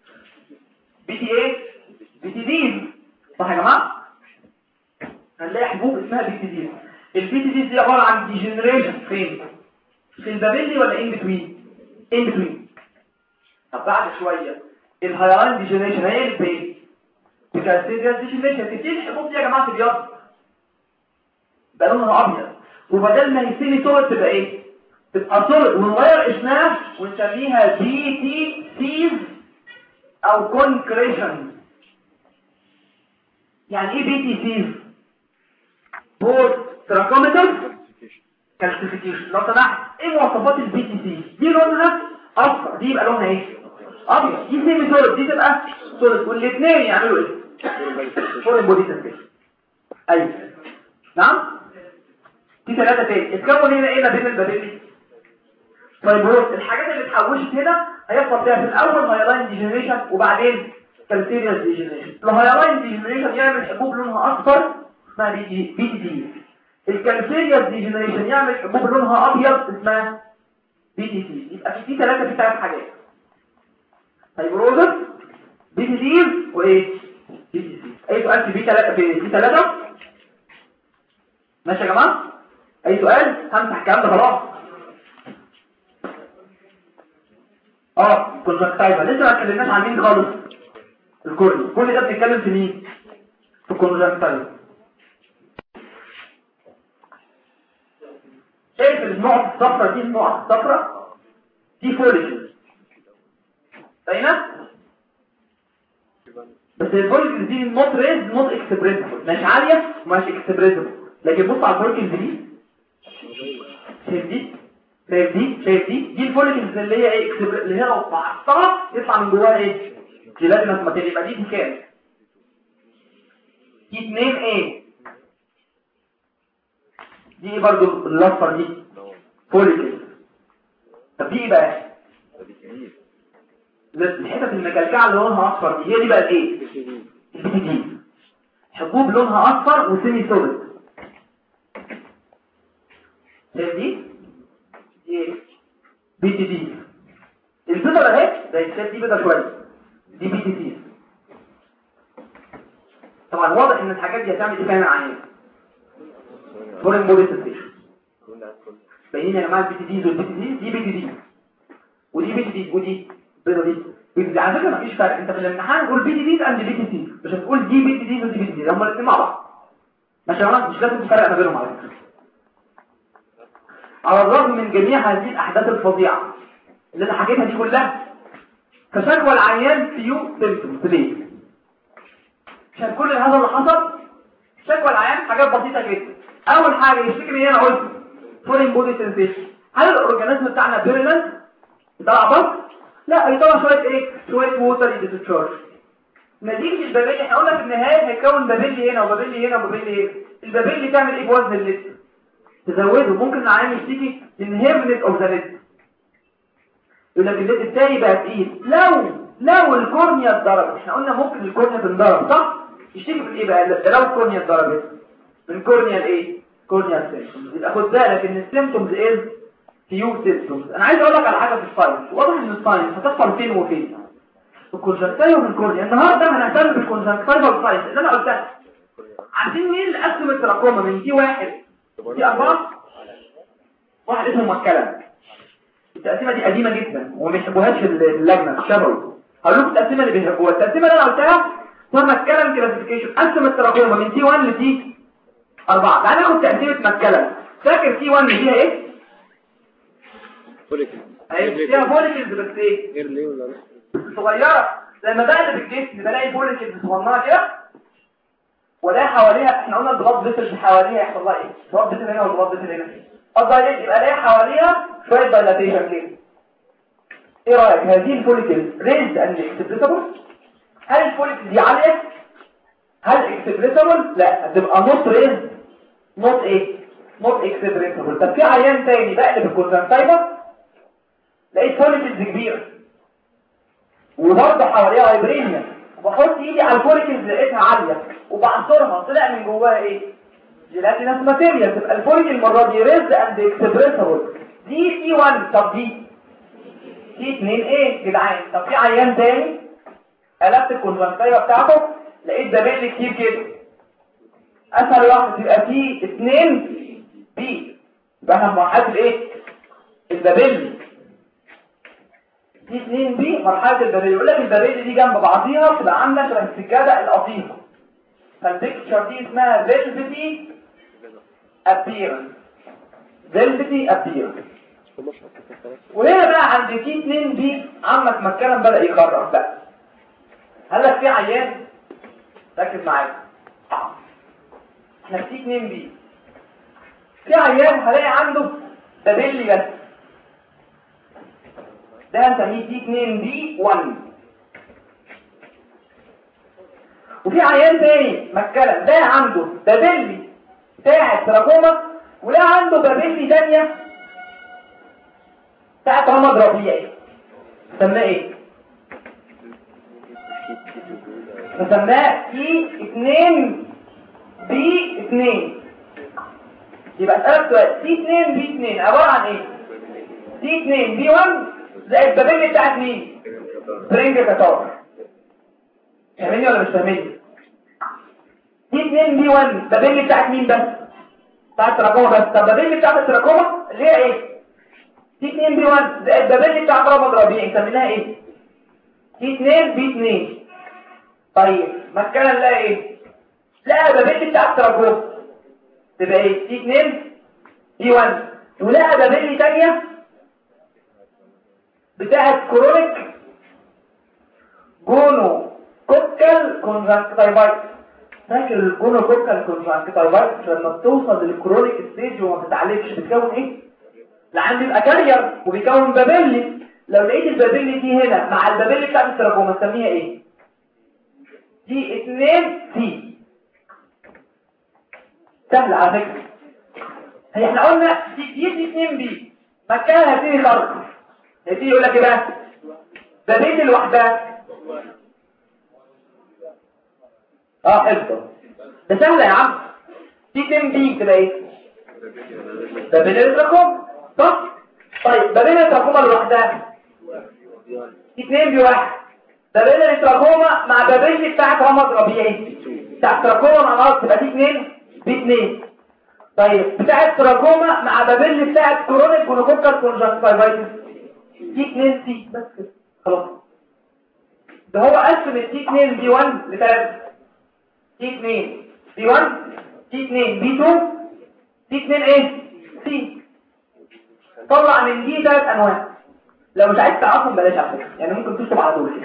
Speaker 1: بي تي ايه؟ بي تي دي. صح يا جماعه؟ هنلاقي حبوب اسمها بي تي دي. البي تي دي عباره عن ديجنريشن فين؟ في البابلي ولا ان بتوين؟ ان بتوين. طب بعد شويه الهايلاين ديجنريشن هيقلب بايه؟ بكالسيريس ديجنريشن. تبتدي الحبوب دي يا جماعه تبيض بقى لونها ابيض، وبدل ما يسيبي سوليد تبقى ايه؟ تبقى سوليد ونغير اسمها ونسميها بي تي سيز او كونكريشن. يعني ايه بي تي سيز؟ بوست تراكوميتال كالسيفيكيشن. لو سمحت ايه مواصفات البي تي سيز؟ دي لونها اصفر، دي يبقى لونها ايه؟ ابيض. دي سيمي سوليد، دي تبقى سوليد. والاثنين يعملوا ايه؟ فورين بودي سنسيشن. ايوه نعم. دي 3 تاني اتكون هنا ايه ما بين البابلي؟ فايبروز. الحاجات اللي اتحوشت هنا هيحصل فيها في الاول هايلاين ديجنريشن وبعدين كالسيريس ديجنريشن. الهايلاين ديجنريشن يعمل حبوب لونها اصفر اسمها بي تي دي. الكالسيريس ديجنريشن يعمل حبوب لونها ابيض اسمها بي تي سي. يبقى في 3 في 3 حاجات: فايبروز، بي تي دي، وايه؟ بي تي سي. اي سؤال في بي 3 في 3 ماشي يا جماعه؟ اي سؤال؟ همسح الكلام ده خلاص. كونجكتايفا لسه ما اتكلمناش عن مين خالص. الكورني. كل ده بنتكلم في مين؟ في الكونجكتايفا. شايف النقط الصفراء دي؟ النقط الصفراء دي فوليكل باينه، بس الفوليكل دي نوت ريز نوت اكسبريسبل، مش عاليه ومش اكسبريسبل. لكن بص على الفوليكل دي، شايف دي؟ شايف دي؟ شايف دي الفوليكلز اللي هي ايه؟ اللي هي لو قطعتها يطلع من جواها ايه؟ جيلاتينس ماتيريال. يبقى دي كام؟ دي 2 ايه؟ دي ايه برضو الاصفر دي؟ فوليكل. طب دي ايه بقى؟ الحتت المكلكعه اللي لونها اصفر دي هي دي بقى الايه؟ البي تي دي. حبوب لونها اصفر وسيمي سوليد. شايف دي؟ ايه؟ بي تي دي. البيضه اهي زي الشايف دي بيضه شويه، دي بي تي دي. طبعا واضح ان الحاجات دي هتعمل ايه فعلا عيان؟ فورين بودي سنسيشن. باينين يا جماعه البي تي دي والبي تي دي، دي بي تي دي ودي بي تي دي ودي بي تي دي. على فكره مفيش فرق، انت في الامتحان قول بي تي دي اند بي تي دي، مش هتقول دي بي تي دي ودي بي تي دي، هما الاثنين مع بعض ماشي يا جماعه، مش لازم تفرق ما بينهم على فكره. على الرغم من جميع هذه الاحداث الفظيعه اللي انا حكيتها دي كلها، فشكوى العيان فيو سيمبتومز ليه؟ عشان كل هذا اللي حصل شكوى العيان حاجات بسيطه جدا. اول حاجه يشتكي من ايه؟ انا قلت فورين بودي سنسيشن. هل الاورجانيزم بتاعنا بيرلنت بتاع بس؟ لا، هيطلع شويه ايه؟ شويه ووتر ديتشارج. نتيجه البابيلي احنا قلنا في النهايه هيكون بابيلي هنا وبابيلي هنا وبابيلي هنا. البابيلي تعمل ايه بوزن الليد؟ تزوده. ممكن العيان يشتكي من هيفنس اوف ذا ليد، يقول لك الليد التاني بقى تقيل. لو الكورنيا اتضربت، احنا قلنا ممكن الكورنيا تنضرب صح؟ يشتكي من ايه بقى لو الكورنيا اتضربت؟ من كورنيا الايه؟ كورنيا سيمبتومز. يبقى خد بالك ان السيمبتومز ايه؟ فيو سيمبتومز. انا عايز اقول لك على حاجه في الساينس، واضح ان الساينس هتحصل فين وفين؟ في الكونجكتيفا وفي الكورنيا. النهارده هنهتم بالكونجكتيفا والساينس اللي انا قلتها. عارفين مين اللي قسم التراكوما من دي 1 دي 4؟ واحد اسمه مكلم. التقسيمه دي قديمه جدا وما بيحبوهاش اللجنه الشبوي. هقول لكم التقسيمه اللي بيحبوها. التقسيمه اللي انا قلتها اسمها مكلم كلاسيفيكيشن، قسم التراكوما من تي 1 لتي 4. تعالى ناخد تقسيمه مكلم. فاكر تي 1 فيها ايه؟
Speaker 2: فوليكل.
Speaker 1: فيها فوليكلز بس ايه؟
Speaker 2: غير ليه ولا
Speaker 1: صغيره. لما بقلب الجسم بلاقي فوليكلز صغننه كده، ولا حواليها، احنا قلنا الضغط بيصل حواليها يحصل لها ايه؟ الضغط بيصل هنا والضغط بيصل هنا. الضغط يبقى الاقي حواليها شويه دايلاتيشن كده. ايه رايك هذه الفوليكلز ريزد اند اكسبريسبل؟ هل الفوليكل دي عاليه؟ هل اكسبريسبل؟ لا، هتبقى نوت ريزد نوت ايه؟ نوت اكسبريسبل. طب في عيان تاني بقلب الكونجكتيفا لقيت فوليكلز كبيره وبرضه حواليها هايبرينيا، وبحط ايدي على الفوليكلز لقيتها عاليه وبعصرها طلع من جواها ايه؟ جيلاتينس ماتيريال. تبقى الفوليكل المره دي ريزد اند اكسبريسبل. دي تي 1. طب دي تي 2 ايه جدعان؟ طب في عيان تاني قلبت الكونجكتيفا بتاعته لقيت دبل كتير كده. اسهل واحد تبقى تي 2 بي. يبقى احنا مرحله الايه؟ الدبل. تي 2 بي مرحله الدبل. يقول لك الدبل دي جنب بعضيها بتبقى عامله شبه السجاده القطيفه. فالبيكتشر دي اسمها فيلفتي ابيرنس. فيلفتي ابيرنس. وهنا بقى عند تي 2 بي عمك مكان بدأ يقرر بقى. هل لك في عيان؟ ركز معايا. احنا في تي 2 بي في عيان هلاقي عنده دبلي بس، ده هنسميه تي 2 بي 1. وفي عيان تاني مكلم ده عنده دبلي بتاعت تراكوما، ولا عنده دبلي تانية بتاعت رمض ربيعي. سماه ايه؟ نسماه تي 2 بي 2. يبقى اسألك سؤال، تي 2 بي 2 عبارة عن ايه؟ تي 2 بي 1 زائد الدبلي بتاعت مين؟ برينج كاتار. فاهميني ولا مش فاهميني؟ تي 2 بي 1 دبلي بتاعت مين بس؟ بتاعت تراكوما بس. طب الدبلي بتاعت التراكوما اللي هي ايه؟ تي 2 بي 1 زائد الدبلي بتاعت رمض ربيعي نسميناها ايه؟ تي 2 بي 2. طيب مكانها نلاقي ايه؟ لا دبلي بتاعت تراكوما تبقى ايه؟ تي 2 بي 1. ولا دبلي تانية بتاعت كرونيك جونو كوكال كونجكتيفايتس. فاكر الجونو كوكال كونجكتيفايتس لما بتوصل للكرونيك ستيج وما بتتعالجش بتكون ايه؟ العين بيبقى كارير وبيكون بابيلي. لو لقيت البابيلي دي هنا مع البابيلي بتاعت التراكوما نسميها ايه؟ دي 2 سي. سهل على فكره. هي احنا قلنا دي 2 بي مكانها هتيجي خرق. هتيجي يقول لك ايه بقى؟ بابيلي لوحدها. حفظه ده سهله يا عم. دي 2 بي تبقى ايه؟ بابيلي التراكوما صح؟ طيب بابيلي التراكوما لوحدها دي 2 بي 1. بابيلي التراكوما مع بابيلي بتاعت رمض ربيعي بتاعت تراكوما مع بعض تبقى دي 2 بي 2. طيب بتاعت تراكوما مع بابيل بتاعت كرونيك جونوكوكال كونجكتيفايتس تي 2 سي بس كده خلاص. ده هو قسم التي 2 بي 1 لثلاث، تي 2 بي 1 تي 2 بي 2 تي 2 ايه سي. طلع من دي ثلاث انواع. لو مش عايز تعرفهم بلاش على فكره، يعني ممكن تكتب على طول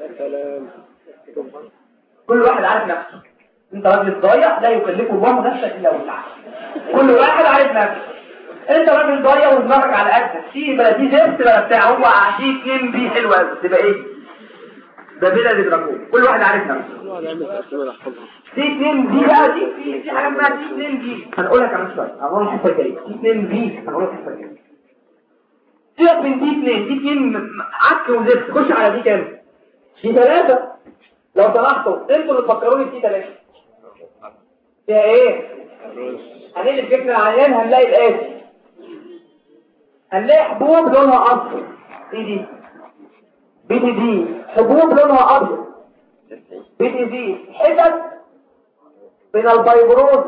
Speaker 1: كل واحد عارف نفسه. انت راجل ضايع لا يكلفه الله نفسا الا وسعها. كل واحد عارف نفسه. انت راجل ضايع ودماغك على قدك في بلا دي زفت بلا بتاع، هو عشيك 2 بي حلوه قوي تبقى ايه ده بلا دراكون. كل واحد عارف نفسه. في 2 دي بقى دي حاجه اسمها دي 2 دي هنقولها كمان شويه. هنقول الحته الجايه دي 2 دي هنقولها الحته الجايه. سيبك من دي 2 دي 2 عك وزفت. خش على دي كام؟ دي 3. لو سمحتوا انتوا اللي تفكروني في 3 فيها ايه؟ هنقلب جبن العيان هنلاقي الاتي، هنلاقي حبوب لونها اصفر دي بي تي دي، حبوب لونها ابيض بي تي دي، حتت من الفايبروز.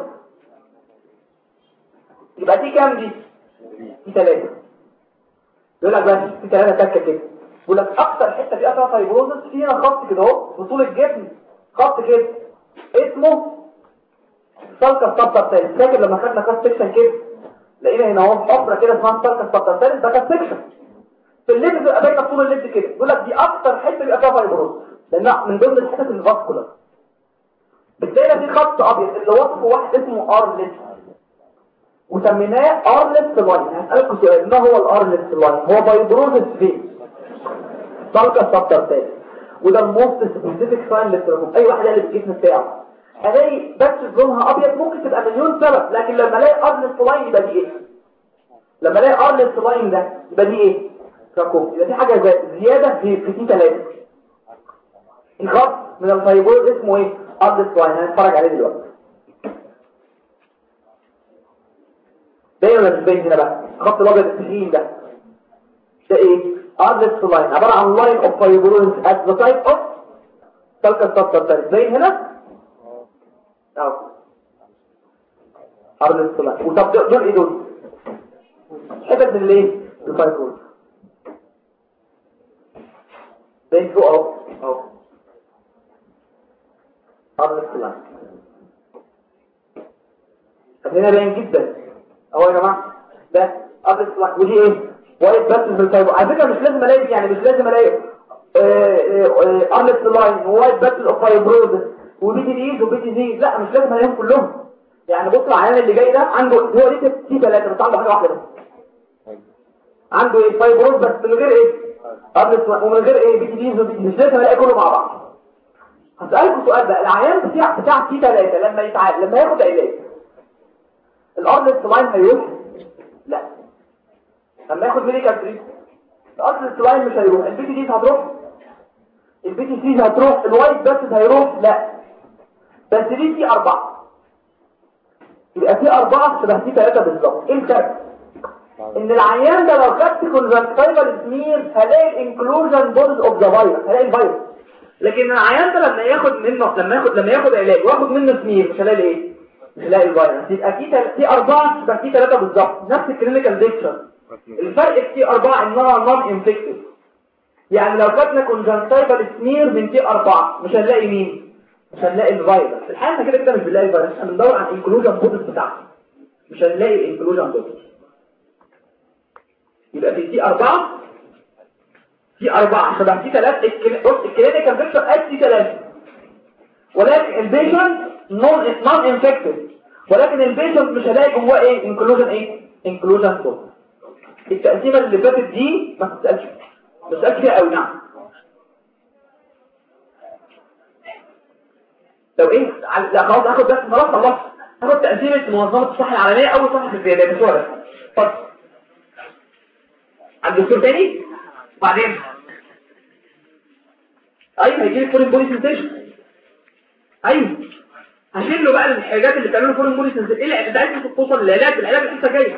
Speaker 1: يبقى دي كام دي؟ دي 3. يقول لك بس دي 3 تكه كده. يقول لك اكتر حته فيها فايبروز فيها خط كده اهو بطول الجبن، خط كده اسمه سالكا سبتر. فاكر لما خدنا كاست سكشن كده لقينا هنا اهو حفره كده اسمها سالكا سبتر، ده كاست سكشن في الليد بيبقى باينه طول الليد كده. يقول لك دي اكتر حته بيبقى فيها فايبروز لانها من ضمن الحتت الفاسكولار. بتلاقي في خط ابيض اللي وصفه واحد اسمه ارلت وسميناه ارلت لاين. هسالكم سؤال، ما هو الارلت لاين؟ هو فايبروز فين سالكا سبتر وده الموست سبيسيفيك ساين للتراكم. اي واحد قال الجسم بتاعه الاقي بس لونها ابيض ممكن تبقى مليون سبب، لكن لما الاقي ارلت لاين يبقى دي ايه؟ لما الاقي ارلت لاين ده يبقى دي ايه؟ تراكم. يبقى في حاجه زياده في تي 3. الخط من الفايبروز اسمه ايه؟ ارلت لاين. هنتفرج عليه دلوقتي. باين ولا مش باين هنا بقى؟ الخط الابيض التخين ده ايه؟ ارلت لاين عباره عن لاين اوف فايبروز ات ذا سايت اوف سالكا سبتر. باين هنا اهو ارلت لاين. وطب دول ايه دول؟ حتت من الايه؟ الفايبروز. باين فوق اهو ارلت لاين. هنا باين جدا اهو يا جماعه ده ارلت لاين. ودي ايه؟ وايت بس في الفايبروز. على فكره مش لازم الاقي، يعني مش لازم الاقي ارلت لاين ووايت بس الفايبروز وبي تي دي وبي تي دي، لا مش لازم الاقيهم كلهم. يعني بص العيان اللي جاي ده عنده هو ليه تي 3 بس عنده حاجه واحده بس، عنده ايه؟ فايبروز بس من غير ايه؟ ارلت لاين ومن غير ايه؟ بي تي دي وبي تي دي. مش لازم الاقي كله مع بعض. هسألكم سؤال بقى، العيان بتاع تي 3 لما يتعالج لما ياخد علاج الارلت لاين هيروح؟ لا. لما ياخد ميديكال تريتمنت الارلت لاين مش هيروح. البي تي دي هتروح، البي تي سي هتروح، الوايت بس هيروح؟ لا. بس دي في 4 يبقى في 4 شبه في 3 بالظبط. ايه الفرق؟ ان العيان ده لو خدت كونجكتيفال سمير هلاقي الانكلوجن بودز اوف ذا فيروس، هلاقي الفيروس. لكن العيان ده لما ياخد منه لما ياخد علاج واخد منه سمير مش هلاقي ايه؟ مش هلاقي الفيروس. يبقى في 4 شبه في 3 بالظبط، نفس الكلينيكال ديكشن. الفرق في 4 انها نون انفكتيف. يعني لو خدنا كونجكتيفال سمير من تي 4 مش هنلاقي مين؟ مش هنلاقي الفيروس. الحقيقه كده كده مش بنلاقي الفيروس، احنا بندور على الانكلوجن بودز بتاعته، مش هنلاقي الانكلوجن بودز. يبقى في تي 4 في 4 شبه تي 3. بص الكلينيكال بيكتشر قد تي 3 ولكن البيشنت نون انفكتيف، ولكن البيشنت مش هلاقي جواه ايه؟ انكلوجن ايه؟ انكلوجن بودز. التقسيمه اللي فاتت دي ما تسالش فيها قوي. نعم لو ايه لا خلاص اخد بس خلاص هاخد تقسيمه منظمه الصحه العالميه اول صفحه في الزياده بسرعه. اتفضل عند الدكتور تاني وبعدين ايوه هيجي لك فورين بولي سنسيشن. ايوه هشيل له بقى الحاجات اللي بتعمله فورين بولي سنسيشن. ايه اللي انت عايز توصل للعلاج؟ العلاج لسه جاي.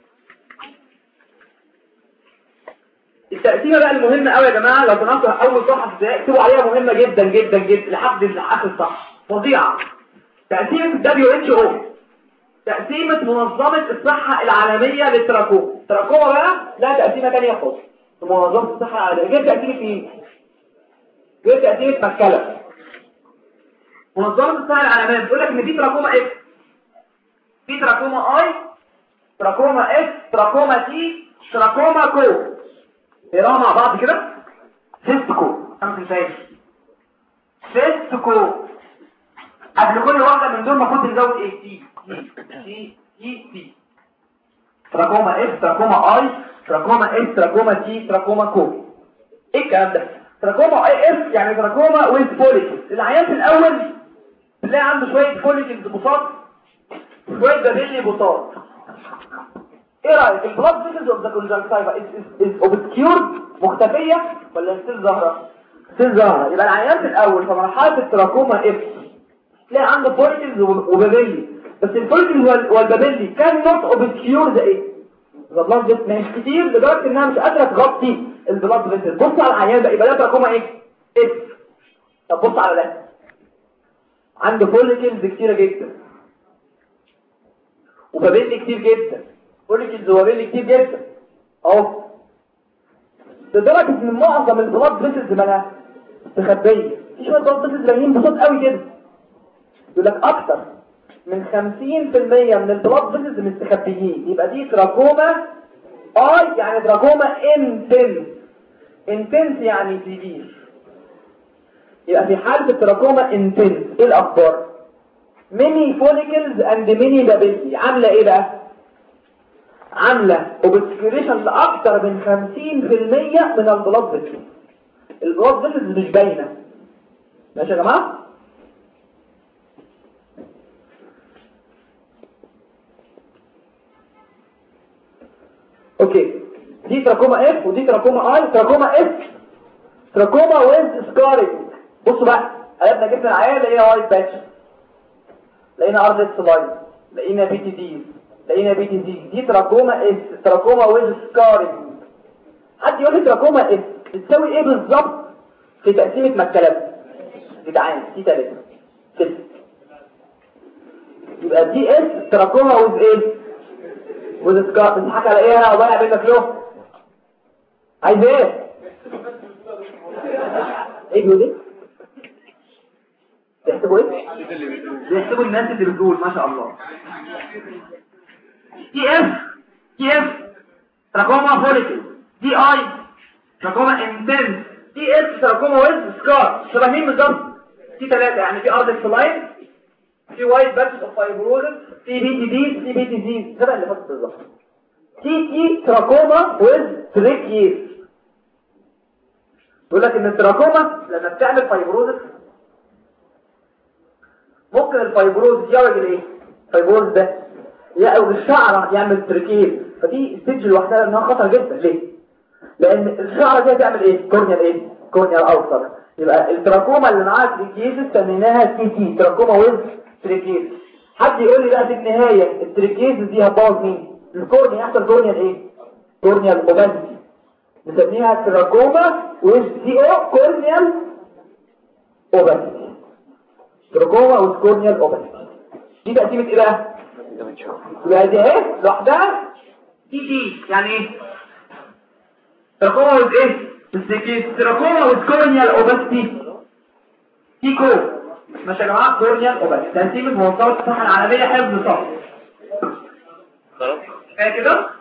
Speaker 1: التقسيمه بقى المهمه قوي يا جماعه، لو سمحتوا اول صفحه ازاي اكتبوا عليها مهمه جدا جدا جدا لحد الاخر صح فظيعه. تقسيمه WHO تقسيمة منظمة الصحة العالمية للتراكوما. التراكوما بقى لها تقسيمة تانية خالص في منظمة الصحة العالمية. جايب تقسيمة ايه؟ جايب تقسيمة مكلة. منظمة الصحة العالمية بتقول لك ان في تراكوما اكس، في تراكوما اي، تراكوما اس، تراكوما تي، تراكوما كو. نقراها مع بعض كده. سيستكو، خمس مثال. سيستكو. قبل كل واحدة من دول المفروض نزود ايه؟ تي تي تي تي. تراكوما اس، تراكوما اي، تراكوما اس، تراكوما تي، تراكوما كو. ايه الكلام ده؟ تراكوما اي اس يعني تراكوما ويز فوليكلز. العيان في الاول تلاقي عنده شوية فوليكلز بساط، شوية بابيلي بساط. ايه رايك البلاد فيسلز اوف ذا كونجكتيفا از اوبسكيورد، مختفيه ولا ستيل ظاهره؟ ستيل ظاهره. يبقى العيان في الاول في مرحله التراكوما اف تلاقي عنده فوليكلز وبابيلي، بس الفوليكلز والبابيلي كان نوت اوبسكيور ذا ايه؟ ذا بلاد فيسلز مش كتير لدرجه انها مش قادره تغطي البلاد فيسلز. بص على العيان ده، يبقى ده تراكوما ايه؟ اف. طب بص على ده، عنده فوليكلز كتيره جدا وبابيلي كتير جدا، فوليكلز وبابيلي كتير جدا اهو، لدرجه ان معظم البلاد فيسلز مالها مستخبيه. في شويه بلاد فيسلز باينين بصوت قوي كده، يقول لك اكتر من 50% من البلاد فيسلز مستخبيين. يبقى دي تراكوما اي يعني تراكوما انتنس يعني كبير. يبقى في حاله التراكوما انتنس ايه الاخبار؟ ميني فوليكلز اند ميني بابيلي. عامله ايه بقى؟ عامله اوبسكيوريشن لاكتر من 50% من البلاد فيسلز. البلاد فيسلز مش باينه. ماشي يا جماعه؟ اوكي، دي تراكوما اف ودي تراكوما اي. تراكوما اف تراكوما ويز سكارينج. بصوا بقى، قلبنا جبنا العيان لقينا وايت باتش، لقينا ارض سلايد، لقينا بي تي دي، لقينا بي تي دي. دي تراكوما اس، تراكوما ويز سكارينج. حد يقول لي تراكوما اس بتساوي ايه بالظبط في تقسيمه مكلات؟ جدعان دي 3 6. يبقى دي اس تراكوما ويز ايه؟ ويز سكار. بتضحك على ايه؟ انا اضيع بينك له. عايز ايه؟ ايه بيقول ايه؟ بيحسبوا ايه؟ بيحسبوا الناس اللي بتقول ما شاء الله. تي اف تراكوما فوليكل، دي اي تراكوما انتنس، تي اس تراكوما ويز سكار. شبه مين بالظبط؟ تي 3 يعني في ارض سلايد، في وايت باتش اوف فايبروزس، في بي تي دي، في بي تي دي شبه اللي فاتت بالظبط. تي تراكوما ويز تريكيز. يقول لك ان التراكوما لما بتعمل فايبروزس ممكن الفايبروز يعرج الايه؟ الفايبروز ده يقوي الشعره يعمل تركيز. فدي ستيج لوحدها انها خطر جدا. ليه؟ لان الشعره دي هتعمل ايه؟ كورنيال ايه؟ كورنيال اوسر. يبقى التراكوما اللي معاها تركيز سميناها تي تراكوما ويز تركيز. حد يقول لي بقى في النهايه التركيز دي هتبوظ مين؟ الكورنيا. يحصل كورنيال ايه؟ كورنيال اوباسيتي، نسميها تراكوما ويز تي او كورنيال اوباسيتي. تراكوما ويز كورنيال اوباسيتي. دي تقسيمه ايه بقى؟ يبقى دي ايه لوحدها تي يعني ايه؟ تراكوما ويز ايه؟ تراكوما ويز كورنيال اوباسيتي تي كو. ماشي يا جماعه؟ كورنيال اوباسيتي. تقسيمه منظمه الصحه العالميه حفظ صح. خلاص كده.